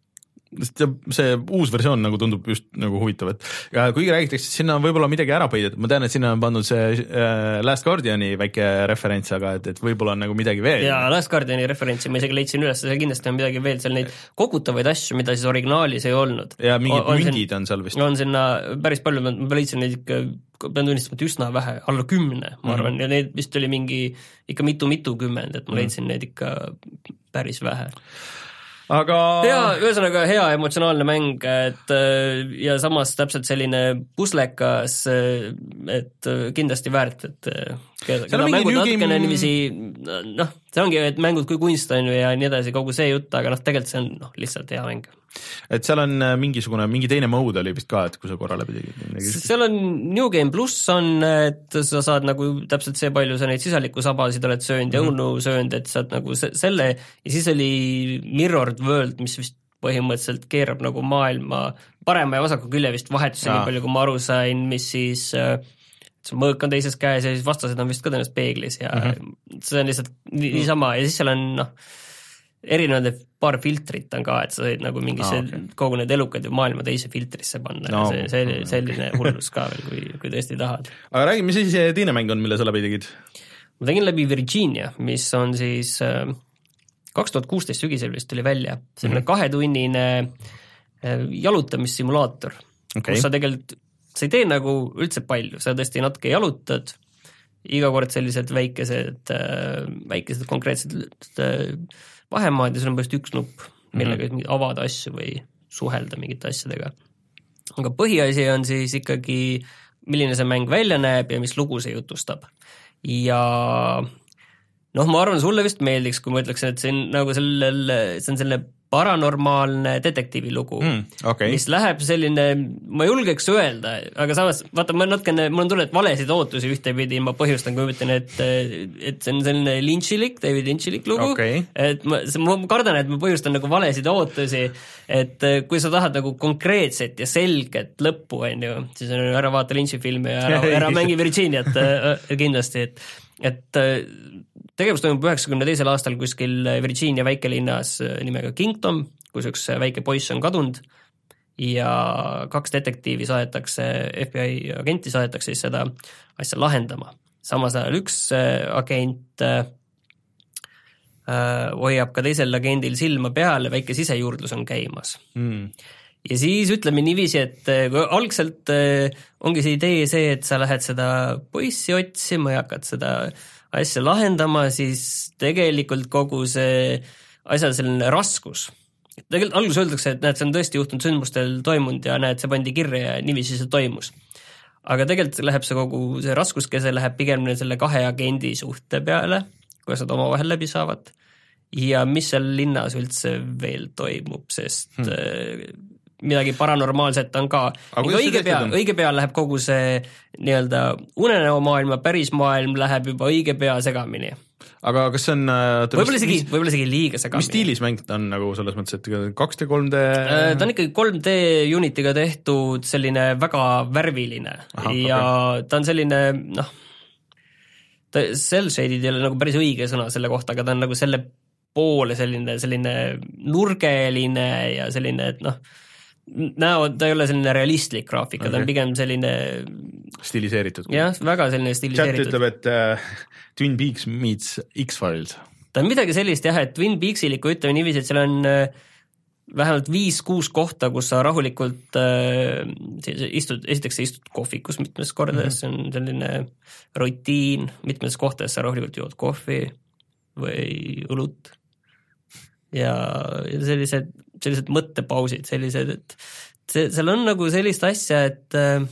see uus versioon nagu tundub just nagu huvitav, et ja kuigi räägitakse, sinna on võib-olla midagi ära peidetud, ma tean, et sinna on pandud see äh, Last Guardiani väike referents, aga et, et võib-olla on nagu midagi veel. Ja Last Guardiani referentsi ma isegi leidsin üles, see kindlasti on midagi veel, seal neid kogutavaid asju, mida siis originaalis ei olnud. Ja mingid on, mündid on seal vist. On sinna päris palju, ma leidsin neid ikka, pean tunnistama, et üsna vähe, alla kümne, ma arvan, mm -hmm. ja neid vist oli mingi ikka mitu-mitu kümmend, et ma leidsin mm -hmm. neid ikka päris vähe. aga hea, ühesõnaga hea emotsionaalne mäng, et ja samas täpselt selline puslekas, et kindlasti väärt, et keda mängud natukene game... niiviisi, noh, see ongi, et mängud kui kunst on ju ja nii edasi, kogu see jutt, aga noh, tegelikult see on noh, lihtsalt hea mäng. Et seal on mingisugune, mingi teine mode oli vist ka, et kui sa korra läbi tegid? Seal on New Game Plus on, et sa saad nagu täpselt see palju sa neid sisaliku sabasid oled söönud ja õunu mm-hmm. söönud, et saad nagu selle ja siis oli Mirrored World, mis vist põhimõtteliselt keerab nagu maailma parema ja vasaku külje vist vahetuse nii palju, kui ma aru sain, mis siis see mõõk on teises käes ja siis vastased on vist ka tõenäoliselt peeglis ja mm-hmm. see on lihtsalt niisama ja siis seal on noh, erinevad paar filtrit on ka, et sa võid nagu mingisse ah, okay. kogu need elukad ja maailma teise filtrisse panna no, ja see, see, selline hullus ka veel, kui, kui tõesti tahad. Aga räägi, mis siis teine mäng on, mille sa läbi tegid? Ma tegin läbi Virginia, mis on siis kaks tuhat kuusteist sügisel vist tuli välja, selline mm-hmm. kahetunnine jalutamissimulaator, okay. kus sa tegelikult, sa ei tee nagu üldse palju, sa tõesti natuke jalutad, iga kord sellised väikesed, väikesed konkreetsed vahemaad ja sul on põhimõtteliselt üks nupp, millega mm-hmm. avada asju või suhelda mingite asjadega. Aga põhiasi on siis ikkagi, milline see mäng välja näeb ja mis lugu see jutustab. Ja noh, ma arvan, sulle vist meeldiks, kui ma ütleksin, et see on nagu sellel, see on selline paranormaalne detektiivi lugu, mm, okay. mis läheb selline, ma julgeks öelda, aga samas, vaata, ma natkene, mul on tunne, et valesid ootusi ühtepidi ma põhjustan, kui ma ütlen, et, et see on selline Lynchilik, David Lynchilik lugu, okay. et ma, ma kardan, et ma põhjustan nagu valesid ootusi, et kui sa tahad nagu konkreetset ja selget lõppu, on ju, siis on ära vaata Lynchi filmi ja ära, ära mängi Virginiat kindlasti, et, et tegevus toimub üheksakümne teisel aastal kuskil Virginia väikelinnas nimega Kingdom, kus üks väike poiss on kadunud ja kaks detektiivi saadetakse, F B I agenti saadetakse siis seda asja lahendama. Samas ajal üks agent äh, hoiab ka teisel agendil silma peale, väike sisejuurdlus on käimas. Mm. Ja siis ütleme niiviisi, et algselt ongi see idee see, et sa lähed seda poissi otsima ja hakkad seda asja lahendama, siis tegelikult kogu see asja selline raskus. Tegelikult alguses öeldakse, et näed, see on tõesti juhtunud sündmustel toimunud ja näed, see pandi kirja ja niiviisi see toimus. Aga tegelikult läheb see kogu see raskuskese läheb pigem selle kahe agendi suhte peale, kuidas nad omavahel läbi saavad ja mis seal linnas üldse veel toimub, sest hmm. midagi paranormaalset on ka. Aga õige pea, õige pea läheb kogu see nii-öelda unenäo maailma, päris maailm läheb juba õige pea segamini. Aga kas see on võib-olla isegi, võib-olla isegi liiga segamini. Mis stiilis mäng on nagu selles mõttes, et kaks D, kolm D? Ta on ikkagi kolm D Unityga tehtud selline väga värviline. Aha, ja okay. ta on selline, noh, cel-shaded ei ole nagu päris õige sõna selle kohta, aga ta on nagu selle poole selline, selline nurgeline ja selline, et noh, näo, ta ei ole selline realistlik graafika, okay. ta on pigem selline stiliseeritud. Jah, väga selline stiliseeritud. Chat ütleb, et uh, Twin Peaks meets X-Files. Ta on midagi sellist jah, et Twin Peaksiliku ütleme niiviisi, et seal on uh, vähemalt viis-kuus kohta, kus sa rahulikult uh, istud, esiteks sa istud kohvikus mitmes kordades, mm-hmm. see on selline rutiin, mitmes kohtades sa rahulikult jood kohvi või õlut ja, ja sellised sellised mõttepausid, sellised, et see, seal on nagu sellist asja, et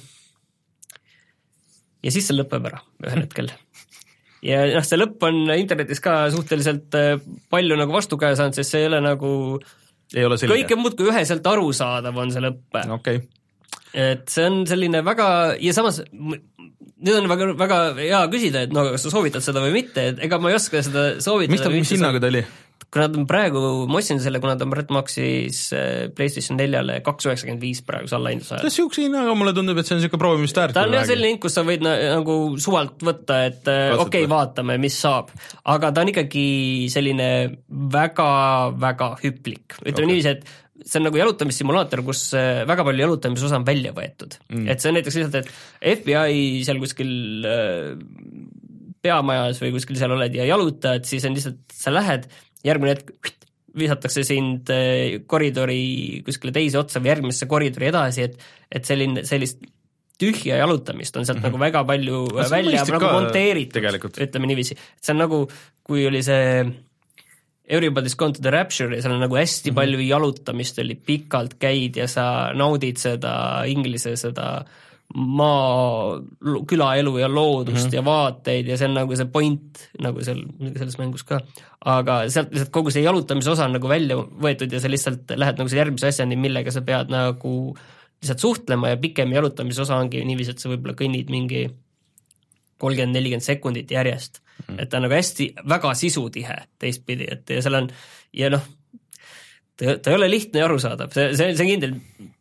ja siis see lõpeb ära ühel hetkel. Ja noh, see lõpp on internetis ka suhteliselt palju nagu vastukäe saanud, sest see ei ole nagu ei ole selline. Kõike muud kui üheselt arusaadav on see lõpp. Okay. Et see on selline väga, ja samas nüüd on väga, väga hea küsida, et no kas sa soovitad seda või mitte, et ega ma ei oska seda soovitada. Mis ta, mis hinnaga ta oli? Kuna ta on praegu, ma ostsin selle, kuna ta on Brett maksis PlayStation neljale kaks üheksakümmend viis praegu alla hindusajal. See on siukse hinnaga, mulle tundub, et see on siuke proovimist väärt. Ta on jah selline hind, kus sa võid nagu suvalt võtta, et okei, okay, vaatame, mis saab. Aga ta on ikkagi selline väga, väga hüplik. Ütleme okay. niiviisi, et see on nagu jalutamissimulaator, kus väga palju jalutamisosa on välja võetud. Mm. Et see on näiteks lihtsalt, et F B I seal kuskil peamajas või kuskil seal oled ja jalutad, siis on lihtsalt, sa lähed järgmine hetk visatakse sind koridori kuskile teise otsa või järgmisse koridori edasi, et, et selline, sellist tühja jalutamist on sealt mm-hmm. nagu väga palju no, välja nagu monteeritud, ütleme niiviisi. See on nagu, kui oli see Everybody's Gone to the Rapture ja seal on nagu hästi mm-hmm. palju jalutamist, oli pikalt käid ja sa naudid seda inglise, seda maa, külaelu ja loodust mm-hmm. ja vaateid ja see on nagu see point nagu seal, selles mängus ka, aga sealt lihtsalt kogu see jalutamise osa on nagu välja võetud ja sa lihtsalt lähed nagu see järgmise asjani, millega sa pead nagu lihtsalt suhtlema ja pikem jalutamise osa ongi niiviisi, et sa võib-olla kõnnid mingi kolmkümmend nelikümmend sekundit järjest, mm-hmm. et ta on nagu hästi väga sisutihe teistpidi, et ja seal on ja noh, ta, ta ei ole lihtne ja arusaadav, see, see, see kindel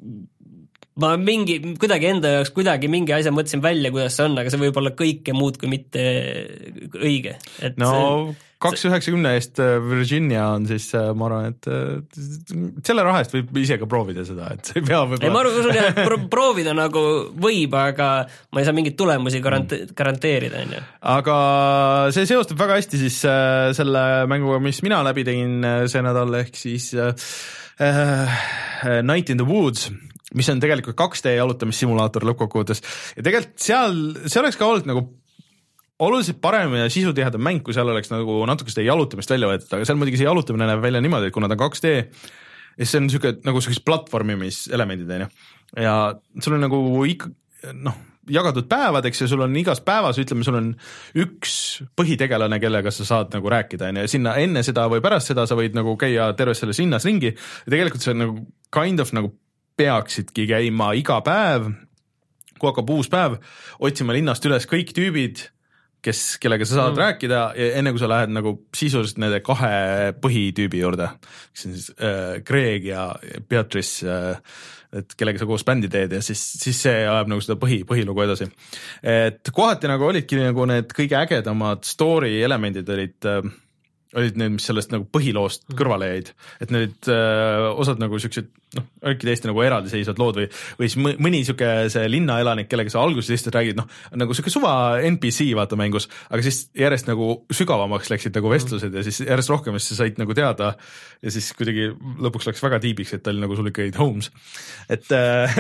ma mingi, kuidagi enda jaoks kuidagi mingi asja mõtlesin välja, kuidas see on, aga see võib olla kõike muud kui mitte õige. Et no kaks üheksakümne eest Virginia on siis, ma arvan, et selle raha eest võib ise ka proovida seda, et see ei pea võib-olla... ei, ma arvan, usun, et pro- proovida nagu võib, aga ma ei saa mingit tulemusi garante- garanteerida. On ju. Aga see seostub väga hästi siis selle mänguga, mis mina läbi tegin see nädal, ehk siis uh, Night in the Woods, mis on tegelikult kaks D jalutamисsimulaator lõppkokkuvõttes ja tegelikult seal, see oleks ka olnud nagu oluliselt parem ja sisutihedam mäng, kui seal oleks nagu natuke seda jalutamist välja võetud, aga seal muidugi see jalutamine näeb välja niimoodi, et kuna ta on kaks D ja see on niisugune nagu sellised platvormimiselemendid, on ju, ja sul on nagu ikka, noh, jagatud päevadeks ja sul on igas päevas, ütleme, sul on üks põhitegelane, kellega sa saad nagu rääkida, on ju, ja sinna enne seda või pärast seda sa võid nagu käia terves selles linnas ringi ja tegelikult see on nagu kind of nagu peaksidki käima iga päev, kui hakkab uus päev, otsima linnast üles kõik tüübid, kes, kellega sa saad mm. rääkida ja enne kui sa lähed nagu sisuliselt nende kahe põhitüübi juurde, kes on siis äh, Greg ja Beatrice, äh, et kellega sa koos bändi teed ja siis, siis see ajab nagu seda põhi, põhilugu edasi. Et kohati nagu olidki nagu need kõige ägedamad story elemendid olid äh, olid need, mis sellest nagu põhiloost kõrvale jäid, et need äh, osad nagu siuksed, noh, olidki täiesti nagu eraldiseisvad lood või, või siis mõni siuke see linnaelanik, kellega sa alguses lihtsalt räägid, noh, nagu siuke suva N P C vaata mängus, aga siis järjest nagu sügavamaks läksid nagu vestlused ja siis järjest rohkem siis said nagu teada ja siis kuidagi lõpuks läks väga tiibiks, et ta oli nagu sul ikka Holmes. Et äh,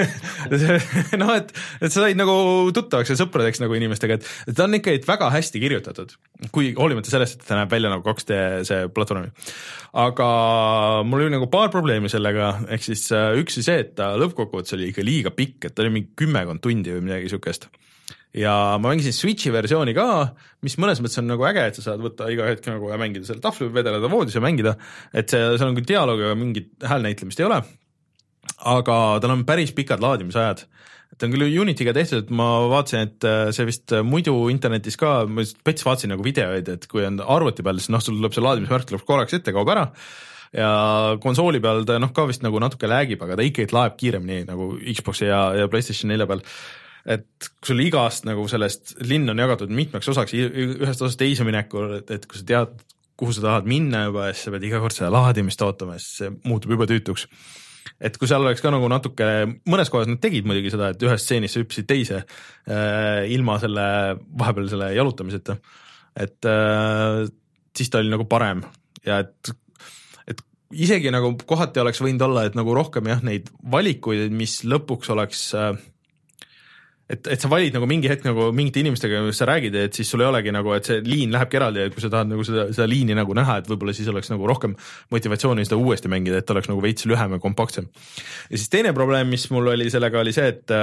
noh, et, et sa said nagu tuttavaks ja sõpradeks nagu inimestega, et, et ta on ikka väga hästi kirjutatud, kui hoolimata sellest, et ta näeb välja nagu kaks D see platvormi. Aga mul oli nagu paar probleemi sellega, ehk siis üks see, et ta lõppkokkuvõttes oli ikka liiga pikk, et ta oli mingi kümmekond tundi või midagi siukest. Ja ma mängisin Switchi versiooni ka, mis mõnes mõttes on nagu äge, et sa saad võtta iga hetk nagu ja mängida selle tahvli või vedeleda voodis ja mängida, et see, seal on küll dialoog, aga mingit häälnäitlemist ei ole, aga tal on päris pikad laadimisajad. Ta on küll Unity'ga tehtud, et ma vaatasin, et see vist muidu internetis ka, ma pets vaatasin nagu videoid, et kui on arvuti peal, siis noh, sul tuleb see laadimismärk tuleb korraks ette, kaob ära ja konsooli peal ta noh ka vist nagu natuke läägib, aga ta ikkagi laeb kiiremini nagu Xbox'i ja, ja PlayStation nelja peal. Et kui sul igast nagu sellest linn on jagatud mitmeks osaks, ühest osast teise minekul, et, et kui sa tead, kuhu sa tahad minna juba, siis sa pead iga kord seda laadimist ootama, siis see muutub juba tüütuks. Et kui seal oleks ka nagu natuke, mõnes kohas nad tegid muidugi seda, et ühest stseenist hüppisid teise äh, ilma selle vahepeal selle jalutamiseta, et äh, siis ta oli nagu parem ja et, et isegi nagu kohati oleks võinud olla, et nagu rohkem jah, neid valikuid, mis lõpuks oleks äh, et, et sa valid nagu mingi hetk nagu mingite inimestega, mis sa räägid, et siis sul ei olegi nagu, et see liin lähebki eraldi, et kui sa tahad nagu seda, seda liini nagu näha, et võib-olla siis oleks nagu rohkem motivatsiooni seda uuesti mängida, et oleks nagu veits lühem ja kompaktsem. Ja siis teine probleem, mis mul oli sellega, oli see, et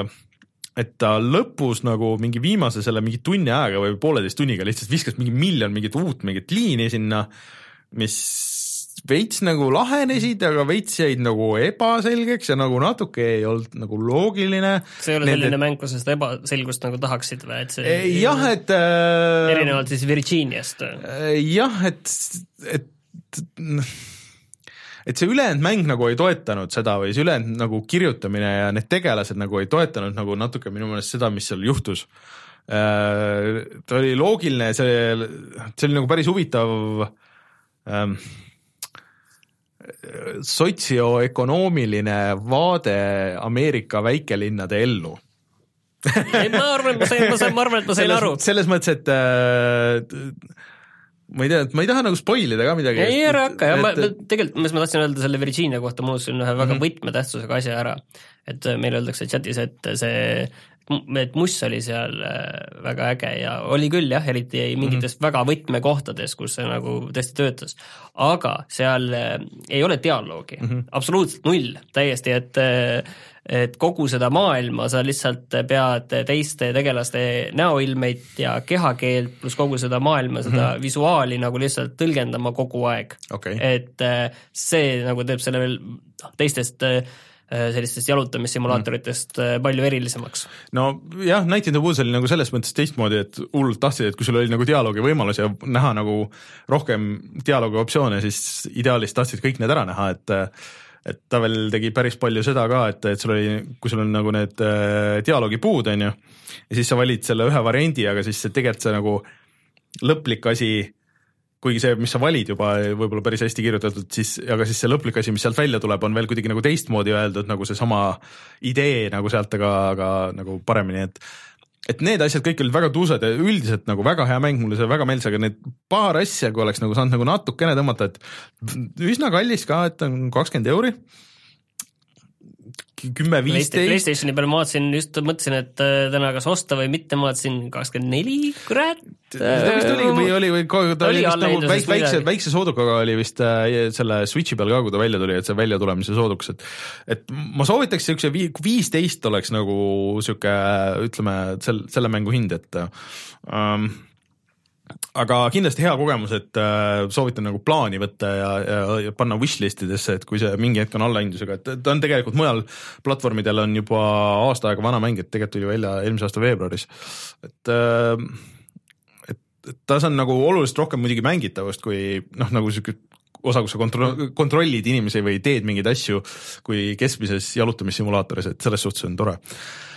et ta lõpus nagu mingi viimase selle mingi tunni ajaga või pooleteist tunniga lihtsalt viskas mingi miljon mingit uut mingit liini sinna, mis veits nagu lahenesid, aga veits jäid nagu ebaselgeks ja nagu natuke ei olnud nagu loogiline. See ei ole Nende... selline mäng, kus sa seda ebaselgust nagu tahaksid või? Et see... jah, et äh... erinevalt siis Virginiast. Jah, et et et see ülejäänud mäng nagu ei toetanud seda või see ülejäänud nagu kirjutamine ja need tegelased nagu ei toetanud nagu natuke minu meelest seda, mis seal juhtus. Äh, ta oli loogiline, see, see oli nagu päris huvitav ähm, sotsioökonoomiline vaade Ameerika väikelinnade ellu. ei, ma arvan, et ma sain, ma sain, ma arvan, et ma sain selles, aru. Selles mõttes, et äh, ma ei tea, et ma ei taha nagu spoilida ka midagi. ei, ära hakka, ja ma, tegelikult, mis ma tahtsin öelda selle Virginia kohta, ma unustasin ühe väga mm-hmm. võtmetähtsusega asja ära, et meil öeldakse chatis, et see et muss oli seal väga äge ja oli küll jah, eriti mingites mm-hmm. väga võtmekohtades, kus see nagu tõesti töötas, aga seal ei ole dialoogi mm-hmm. absoluutselt null, täiesti, et et kogu seda maailma sa lihtsalt pead teiste tegelaste näoilmeid ja kehakeelt pluss kogu seda maailma, seda mm-hmm. visuaali nagu lihtsalt tõlgendama kogu aeg okay. et see nagu teeb selle veel teistest sellistest jalutamissimulaatoritest mm. palju erilisemaks. No jah, Night in the Woods oli nagu selles mõttes teistmoodi, et hullult tahtsid, et kui sul oli nagu dialoogi võimalus ja näha nagu rohkem dialoogi optsioone, siis ideaalis tahtsid kõik need ära näha, et et ta veel tegi päris palju seda ka, et, et sul oli, kui sul on nagu need äh, dialoogi puud, on ju, ja siis sa valid selle ühe variandi, aga siis tegelikult see nagu lõplik asi, kuigi see, mis sa valid juba võib-olla päris hästi kirjutatud, siis, aga siis see lõplik asi, mis sealt välja tuleb, on veel kuidagi nagu teistmoodi öeldud, nagu see sama idee nagu sealt, aga, aga nagu paremini, et et need asjad kõik olid väga tuusad ja üldiselt nagu väga hea mäng, mulle see väga meeldis, aga need paar asja, kui oleks nagu saanud nagu natukene tõmmata, et üsna kallis ka, et on kakskümmend euri, kümme viisteist. PlayStationi peal ma vaatasin, just mõtlesin, et täna kas osta või mitte, ma vaatasin kakskümmend neli, kurat. Ta vist oli või oli, või ta oli vist nagu väik, väikse, väikse soodukaga oli vist selle Switchi peal ka, kui ta välja tuli, et see välja tulemise sooduks, et et ma soovitaks siukse viisteist oleks nagu siuke, ütleme, selle, selle mängu hind, et um, aga kindlasti hea kogemus, et äh, soovitan nagu plaani võtta ja, ja, ja panna wishlistidesse, et kui see mingi hetk on allahindlusega, et ta on tegelikult mujal platvormidel on juba aasta aega vana mäng, et tegelikult tuli välja eelmise aasta veebruaris, et, äh, et, et ta on nagu oluliselt rohkem muidugi mängitavust, kui noh, nagu siuke osa, kus sa kontro- kontrollid inimesi või teed mingeid asju kui keskmises jalutamissimulaatoris, et selles suhtes on tore.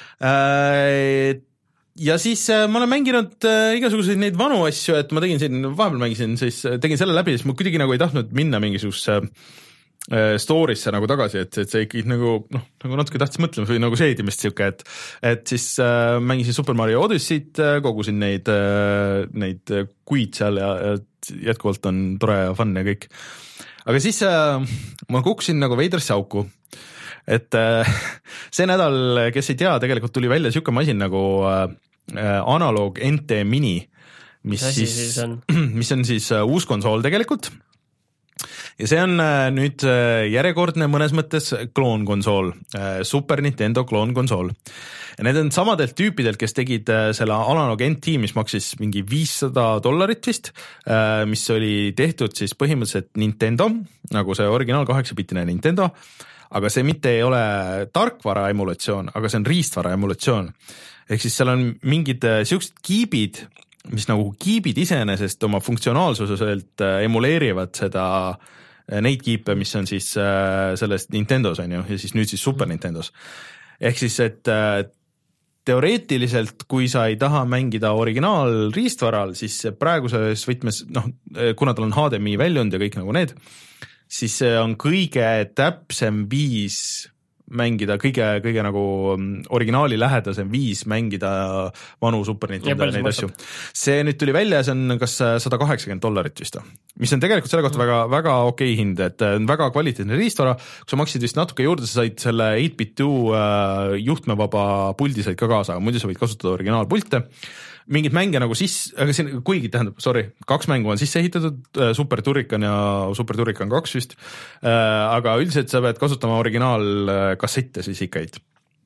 Äh, ja siis äh, ma olen mänginud äh, igasuguseid neid vanu asju, et ma tegin siin, vahepeal mängisin, siis tegin selle läbi, siis ma kuidagi nagu ei tahtnud minna mingisuguse äh, story'sse nagu tagasi, et, et see ikkagi nagu, noh, nagu natuke tahtis mõtlema või nagu seedimist siuke, et, et siis äh, mängisin Super Mario Odyssey't, kogusin neid, äh, neid kuid seal ja, ja jätkuvalt on tore ja fun ja kõik. Aga siis äh, ma kukkusin nagu veidrasse auku, et äh, see nädal, kes ei tea, tegelikult tuli välja siuke masin nagu äh, Analog N T Mini, mis siis, siis on? mis on siis uus konsool tegelikult ja see on nüüd järjekordne mõnes mõttes kloonkonsool, Super Nintendo kloonkonsool ja need on samadelt tüüpidelt, kes tegid selle Analog N T, mis maksis mingi viissada dollarit vist, mis oli tehtud siis põhimõtteliselt Nintendo, nagu see originaal kaheksapitine Nintendo, aga see mitte ei ole tarkvara emulatsioon, aga see on riistvara emulatsioon. Ehk siis seal on mingid siuksed kiibid, mis nagu kiibid iseenesest oma funktsionaalsuselt emuleerivad seda, neid kiipe, mis on siis sellest Nintendos on ju, ja siis nüüd siis Super Nintendos. Ehk siis, et teoreetiliselt, kui sa ei taha mängida originaal riistvaral, siis praeguses võtmes, noh, kuna tal on H D M I väljund ja kõik nagu need, siis see on kõige täpsem viis mängida, kõige, kõige nagu originaali lähedasem viis mängida vanu Super Nintendo neid asju. See nüüd tuli välja, see on kas sada kaheksakümmend dollarit vist, mis on tegelikult selle kohta väga, väga okei hind, et väga kvaliteetne riistvara, kui sa maksid vist natuke juurde, sa said selle eight bit two juhtmevaba puldi said ka kaasa, aga muidu sa võid kasutada originaalpulte. Mingid mänge nagu siis, aga siin, kuigi tähendab, sorry, kaks mängu on sisse ehitatud, Super Turrican ja Super Turrican kaks vist, aga üldiselt sa pead kasutama originaalkassette siis ikkaid.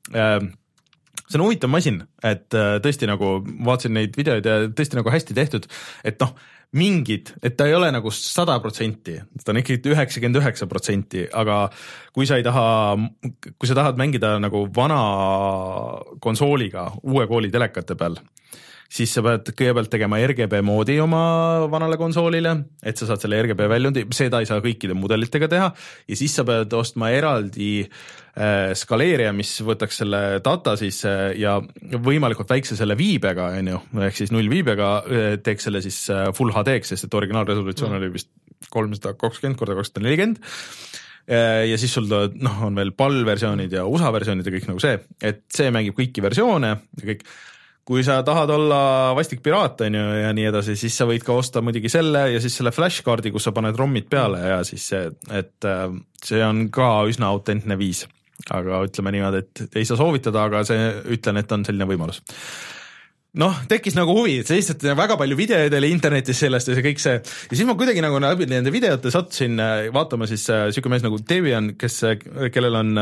See on huvitav masin, et tõesti nagu vaatasin neid videoid ja tõesti nagu hästi tehtud, et noh, mingid, et ta ei ole nagu sada protsenti, ta on ikkagi üheksakümmend üheksa protsenti, aga kui sa ei taha, kui sa tahad mängida nagu vana konsooliga uue kooli telekate peal, siis sa pead kõigepealt tegema R G B moodi oma vanale konsoolile, et sa saad selle R G B väljundi, seda ei saa kõikide mudelitega teha ja siis sa pead ostma eraldi äh, skaleerija, mis võtaks selle data siis äh, ja võimalikult väikse selle viibega, on ju, ehk siis null viibega äh, teeks selle siis äh, full H D-ks, sest et originaalresolutsioon mm. oli vist kolmsada kakskümmend korda kakssada nelikümmend äh, ja siis sul noh, on veel P A L versioonid ja U S A versioonid ja kõik nagu see, et see mängib kõiki versioone ja kõik. Kui sa tahad olla vastik piraat on ju, ja nii edasi, siis sa võid ka osta muidugi selle ja siis selle flashkaardi, kus sa paned rommid peale ja siis see, et see on ka üsna autentne viis. aga ütleme niimoodi, et ei saa soovitada, aga see ütlen, et on selline võimalus. Noh, tekkis nagu huvi, et see lihtsalt väga palju videoid oli internetis sellest ja see kõik see, ja siis ma kuidagi nagu läbi nende videote sattusin vaatama siis siuke mees nagu Devian, kes, kellel on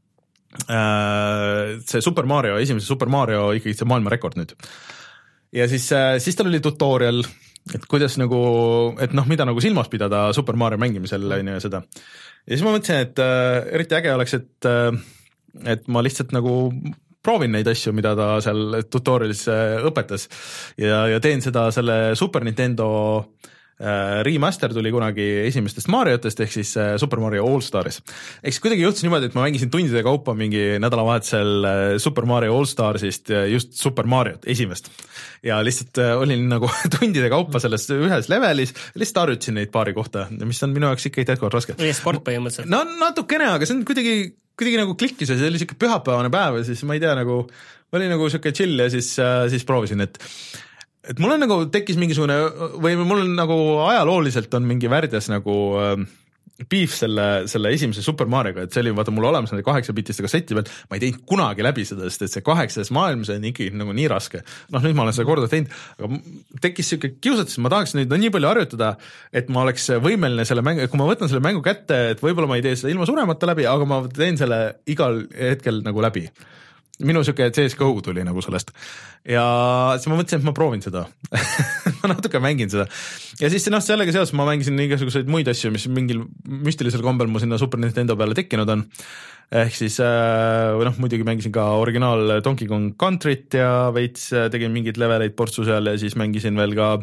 äh, see Super Mario, esimese Super Mario ikkagi see maailma rekord nüüd. Ja siis, siis tal oli tutorial, et kuidas nagu, et noh, mida nagu silmas pidada Super Mario mängimisel on ju seda. Ja siis ma mõtlesin, et äh, eriti äge oleks, et, äh, et ma lihtsalt nagu proovin neid asju, mida ta seal tutorialis õpetas ja, ja teen seda selle Super Nintendo äh, remaster tuli kunagi esimestest Mariotest ehk siis äh, Super Mario All Stars. Ehk siis kuidagi juhtus niimoodi, et ma mängisin tundide kaupa mingi nädalavahetusel äh, Super Mario All Starsist just Super Mariot, esimest. Ja lihtsalt äh, olin nagu tundide kaupa selles ühes levelis, lihtsalt harjutasin neid paari kohta, mis on minu jaoks ikka täitkord raske. Või sport põhimõtteliselt? No natukene, aga see on kuidagi kuidagi nagu klikkis ja see oli siuke pühapäevane päev ja siis ma ei tea, nagu oli nagu siuke chill ja siis, siis proovisin, et et mul on nagu tekkis mingisugune või mul on nagu ajalooliselt on mingi värdjas nagu äh, beef selle, selle esimese Super Marioga, et see oli vaata mul olemas nende kaheksapitiste kasseti peal, ma ei teinud kunagi läbi seda, sest et see kaheksas maailmas on ikkagi nagu nii raske. Noh, nüüd ma olen seda korda teinud, aga tekkis siuke kiusatus, ma tahaks nüüd no, nii palju harjutada, et ma oleks võimeline selle mängu, kui ma võtan selle mängu kätte, et võib-olla ma ei tee seda ilma suremata läbi, aga ma teen selle igal hetkel nagu läbi. Minu siuke C S G O tuli nagu sellest ja siis ma mõtlesin, et ma proovin seda ma natuke mängin seda ja siis noh, sellega seoses ma mängisin igasuguseid muid asju, mis mingil müstilisel kombel mu sinna Super Nintendo peale tekkinud on ehk siis või noh, muidugi mängisin ka originaal Donkey Kong Country't ja veits tegin mingeid leveleid portsu seal ja siis mängisin veel ka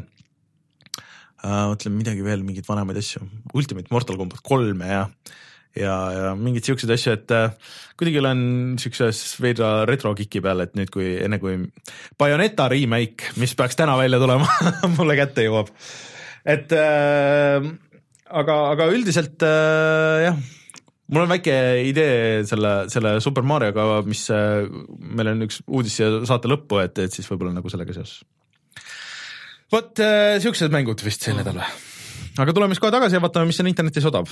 äh, mõtlen midagi veel, mingid vanemaid asju Ultimate Mortal Kombat kolme ja ja, ja mingid siuksed asju, et äh, kuidagi olen siukses veidra retro-kiki peal, et nüüd kui enne kui Bayonetta remake, mis peaks täna välja tulema mulle kätte jõuab. Et äh, aga, aga üldiselt äh, jah, mul on väike idee selle, selle Super Marioga, mis äh, meil on üks uudis ja saate lõppu, et, et siis võib-olla nagu sellega seoses. Vot äh, siuksed mängud vist see nädal. Aga tuleme siis kohe tagasi ja vaatame, mis on internetis odav.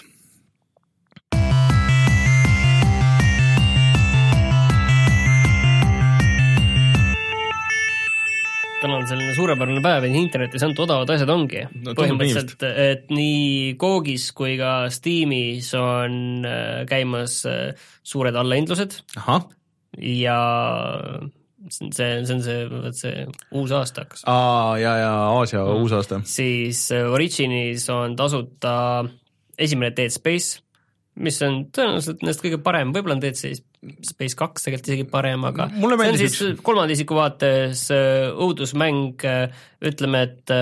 Täna on selline suurepärane päev, et internetis ainult odavad asjad ongi. No, põhimõtteliselt, et nii Googis kui ka Steamis on käimas suured allahindlused. Aha. Ja see, see on see, see uus aasta hakkas. Aa, ja, ja Aasia mm. uus aasta. Siis Originis on tasuta esimene Dead Space, mis on tõenäoliselt nendest kõige parem, võib-olla on Dead Space kaks tegelikult isegi parem, aga mulle see on siis üks kolmanda isiku vaates õudusmäng, ütleme, et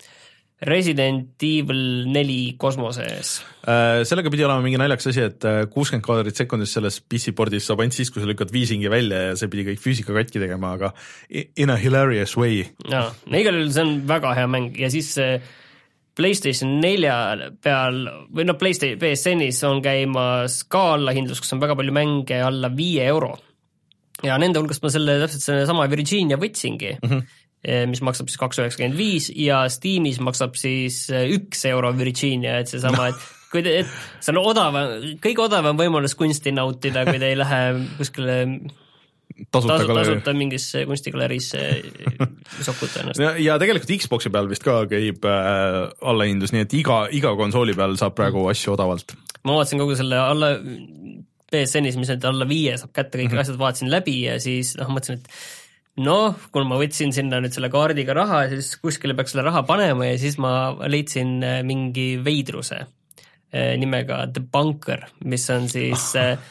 Resident Evil neli kosmoses. Sellega pidi olema mingi naljakas asi, et kuuskümmend kaadrit sekundis selles P C-pordis saab ainult siis, kui sa lükkad viisingi välja ja see pidi kõik füüsika katki tegema, aga in a hilarious way. Ja, igal juhul see on väga hea mäng ja siis PlayStation nelja peal või no PlayStation P S N-is on käimas ka allahindlus, kus on väga palju mänge alla viie euro. Ja nende hulgast ma selle täpselt selle sama Virginia võtsingi, mm-hmm. mis maksab siis kaks üheksakümmend viis ja Steamis maksab siis üks euro Virginia, et see sama, et, kui te, et see on odavam, kõige odavam võimalus kunsti nautida, kui te ei lähe kuskile tasuta, tasuta, tasuta mingisse kunstigaleriisse sokuta ennast. Ja, ja tegelikult Xboxi peal vist ka käib äh, allahindlus, nii et iga, iga konsooli peal saab praegu asju odavalt. Ma vaatasin kogu selle alla P S N-is, mis nüüd alla viie saab kätte, kõik mm-hmm. asjad vaatasin läbi ja siis noh, mõtlesin, et noh, kui ma võtsin sinna nüüd selle kaardiga raha, siis kuskile peaks selle raha panema ja siis ma leidsin mingi veidruse nimega The Bunker, mis on siis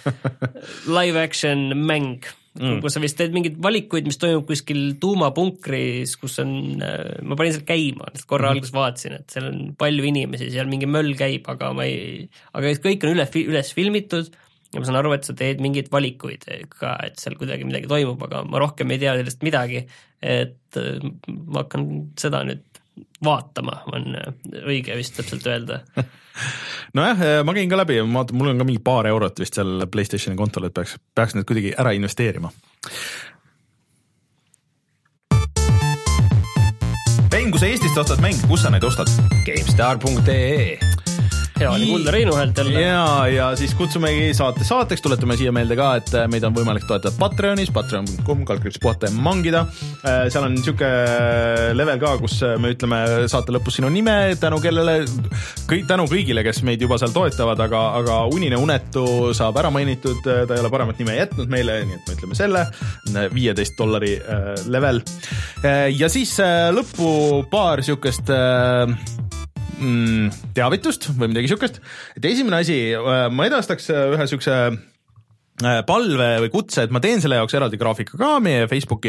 live action mäng, mm. kus sa vist teed mingid valikuid, mis toimub kuskil tuumapunkris, kus on, ma panin seal käima, korra mm. alguses vaatasin, et seal on palju inimesi, seal mingi möll käib, aga ma ei, aga kõik on üle, üles filmitud ja ma saan aru, et sa teed mingeid valikuid ka, et seal kuidagi midagi toimub, aga ma rohkem ei tea sellest midagi, et ma hakkan seda nüüd vaatama, on õige vist täpselt öelda. Nojah, ma käin ka läbi ja ma, mul on ka mingi paar eurot vist seal PlayStationi kontol, et peaks, peaks need kuidagi ära investeerima. Mäng, kui sa Eestist ostad mänge, kus sa neid ostad? GameStar punkt ee hea oli kuulda Reinu häält jälle. Ja, ja siis kutsumegi saate saateks, tuletame siia meelde ka, et meid on võimalik toetada Patreonis, patreon punkt com, kaldkriips puhata ja mangida. Seal on niisugune level ka, kus me ütleme saate lõpus sinu nime, tänu kellele, kõik, tänu kõigile, kes meid juba seal toetavad, aga, aga Unine Unetu saab ära mainitud, ta ei ole paremat nime jätnud meile, nii et me ütleme selle, viieteist dollari level. Ja siis lõppu paar niisugust teavitust või midagi siukest, et esimene asi, ma edastaks ühe siukse palve või kutse, et ma teen selle jaoks eraldi graafika ka meie Facebooki,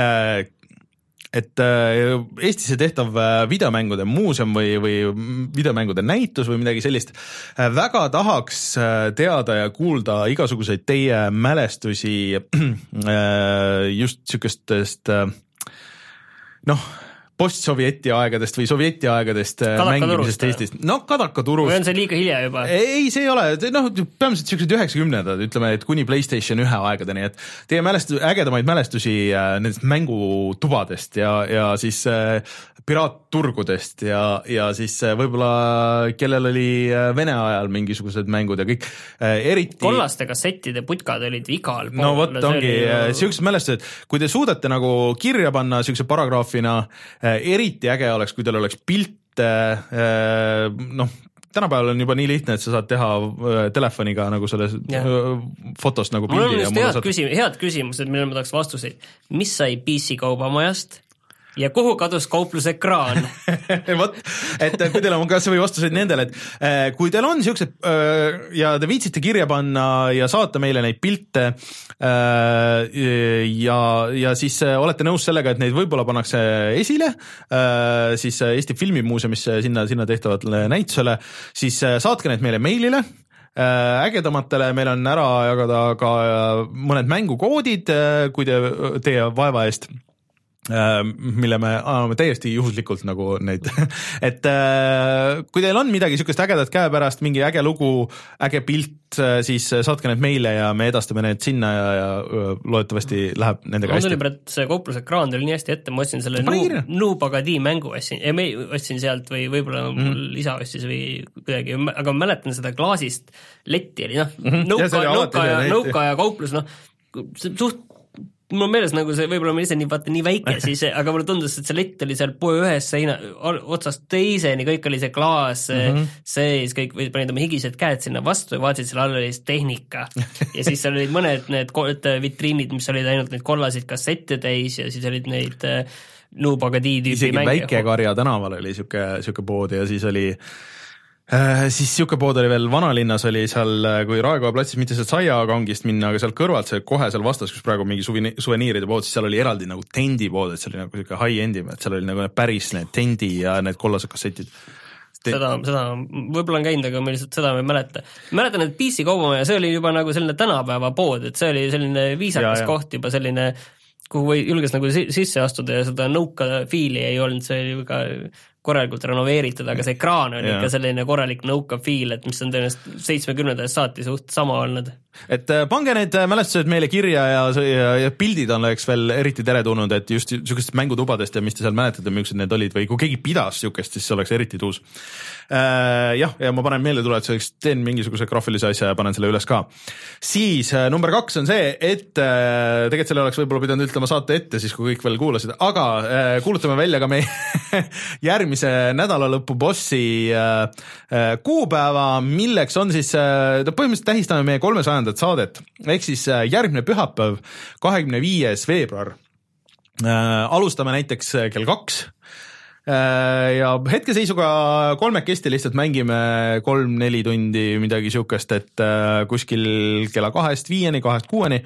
et Eestisse tehtav videomängude muuseum või, või videomängude näitus või midagi sellist, väga tahaks teada ja kuulda igasuguseid teie mälestusi just siukestest noh, post-sovjeti aegadest või sovjeti aegadest mängimisest Eestist. No Kadakaturust. Või on see liiga hilja juba? Ei, see ei ole. No, peamiselt siuksed üheksakümnendad, ütleme, et kuni PlayStation ühe aegadeni, et teie mälestu, ägedamaid mälestusi nendest mängutubadest ja, ja siis äh, piraatturgudest ja, ja siis äh, võib-olla kellel oli Vene ajal mingisugused mängud ja kõik äh, eriti... Kollaste kassettide putkad olid igal pool. No vot, ongi ju... siuksed mälestused, kui te suudate nagu kirja panna siukse paragraafina, eriti äge oleks, kui teil oleks pilte, noh, tänapäeval on juba nii lihtne, et sa saad teha telefoniga nagu selles yeah. fotost nagu pildi. Mul on just head, saad... küsim- head küsimused, millele ma tahaks vastuseid. Mis sai P C kaubamajast? Ja kuhu kadus kauplus-ekraan? Vot, et kui teil on kas või vastuseid nendele, et kui teil on siuksed ja te viitsite kirja panna ja saata meile neid pilte ja, ja siis olete nõus sellega, et neid võib-olla pannakse esile, siis Eesti Filmimuuseumisse sinna, sinna tehtavatele näitusele, siis saatke need meile meilile. Ägedamatele meil on ära jagada ka mõned mängukoodid, kui te teie vaeva eest, mille me anname täiesti juhuslikult nagu neid, et kui teil on midagi siukest ägedat käepärast, mingi äge lugu, äge pilt, siis saatke need meile ja me edastame need sinna ja, ja loodetavasti läheb nendega hästi. Mul tuli praegu see kauplus-ekraan tuli nii hästi ette, ma ostsin selle Nubagadi mängu, ostsin, ja me ostsin sealt või võib-olla mm. mul isa ostis või kuidagi, aga ma mäletan seda klaasist letti, oli noh, mm-hmm. nõuka, ja, nõuka, ja, nõuka ja kauplus, noh, suht mul on meeles nagu see, võib-olla ma ise nii, vaata, nii väike siis, aga mulle tundus, et see lett oli seal poe ühes seina, otsast teiseni, kõik oli see klaas mm-hmm. sees, kõik panid oma higised käed sinna vastu ja vaatasid selle all oli tehnika. Ja siis seal olid mõned need vitriinid, mis olid ainult neid kollasid kassette täis ja siis olid neid Nubagadi tüüpi isegi mänge. Väike-Karja tänaval oli siuke, siuke pood ja siis oli Äh, siis siuke pood oli veel vanalinnas oli seal, kui Raekoja platsis mitte sealt Saiakangist minna, aga seal kõrvalt see kohe seal vastas, kus praegu mingi suvini, suveniiride pood, siis seal oli eraldi nagu tendi pood, et see oli nagu siuke high-endi, et seal oli nagu päris need tendi ja need kollased kassetid. Te... Seda, seda võib-olla on käinud, aga ma lihtsalt seda ma ei mäleta. Mäletan, et P C kaubamaja, see oli juba nagu selline tänapäeva pood, et see oli selline viisakas ja, ja. koht juba selline, kuhu või julges nagu sisse astuda ja seda nõuka fiili ei olnud, see oli ka korralikult renoveeritud, aga see ekraan oli ikka selline korralik nõuka fiil, et mis on tõenäoliselt seitsmekümnendast saati suht sama olnud. Et pange need mälestused meile kirja ja, ja, ja pildid on oleks veel eriti teretulnud, et just siukest mängutubadest ja mis te seal mäletate, millised need olid või kui keegi pidas siukest, siis see oleks eriti tuus. Äh, jah, ja ma panen meelde tuletuseks, teen mingisuguse graafilise asja ja panen selle üles ka. Siis äh, number kaks on see, et äh, tegelikult selle oleks võib-olla pidanud ütlema saate ette, siis kui kõik veel kuulasid, aga äh, kuulutame välja ka meie järgmise nädalalõpu bossi äh, äh, kuupäeva, milleks on siis äh, põhimõtteliselt tähistame meie kolmesajandat saadet, ehk siis äh, järgmine pühapäev, kahekümne viies veebruar. Äh, alustame näiteks kell kaks ja hetkeseisuga kolmekesti lihtsalt mängime kolm-neli tundi midagi siukest, et kuskil kella kahest viieni, kahest kuueni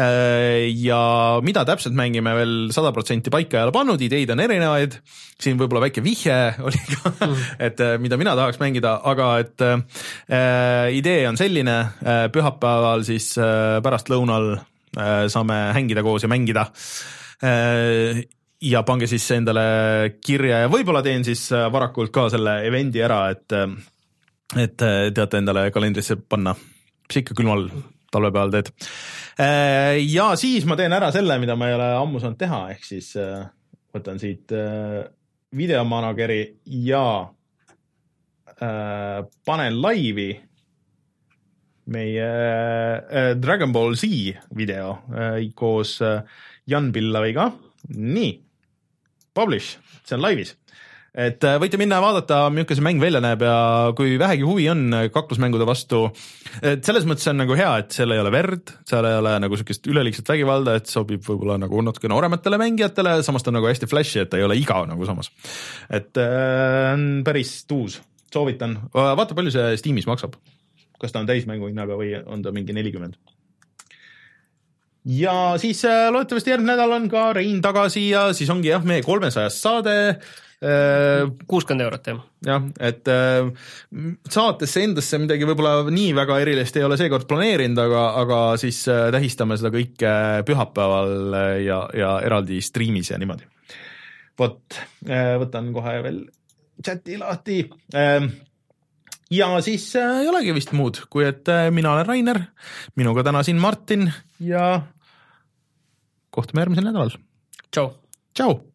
ja mida täpselt mängime veel sada protsenti paika ei ole pannud, ideid on erinevaid, siin võib-olla väike vihje oli ka, et mida mina tahaks mängida, aga et äh, idee on selline, pühapäeval siis äh, pärast lõunal äh, saame hängida koos ja mängida äh, ja pange siis endale kirja ja võib-olla teen siis varakult ka selle eventi ära, et, et teate endale kalendrisse panna, mis ikka külmal talvepeal teed. Ja siis ma teen ära selle, mida ma ei ole ammu saanud teha, ehk siis võtan siit videomanageri ja äh, panen laivi meie äh, Dragon Ball Z video äh, koos äh, Jan Pillaviga. Nii, publish, see on laivis. Et võite minna ja vaadata, milline see mäng välja näeb ja kui vähegi huvi on kaklusmängude vastu, et selles mõttes on nagu hea, et seal ei ole verd, seal ei ole nagu sellist üleliigset vägivalda, et sobib võib-olla nagu natuke noorematele mängijatele, samas ta on nagu hästi flashi, et ta ei ole igav nagu samas. Et äh, on päris tuus, soovitan. Vaata, palju see Steamis maksab. Kas ta on täismängu hinnaga või on ta mingi nelikümmend. Ja siis äh, loodetavasti järgmine nädal on ka Rein tagasi ja siis ongi jah, meie kolmesajast saade kuuskümmend eurot, jah. jah, et äh, saatesse endasse midagi võib-olla nii väga erilist ei ole seekord planeerinud, aga, aga siis äh, tähistame seda kõike pühapäeval ja, ja eraldi striimis ja niimoodi. Vot, äh, võtan kohe veel chati lahti. Äh, ja siis äh, ei olegi vist muud, kui et äh, mina olen Rainer, minuga täna siin Martin ja kohtume järgmisel nädalal. Tšau. Tšau.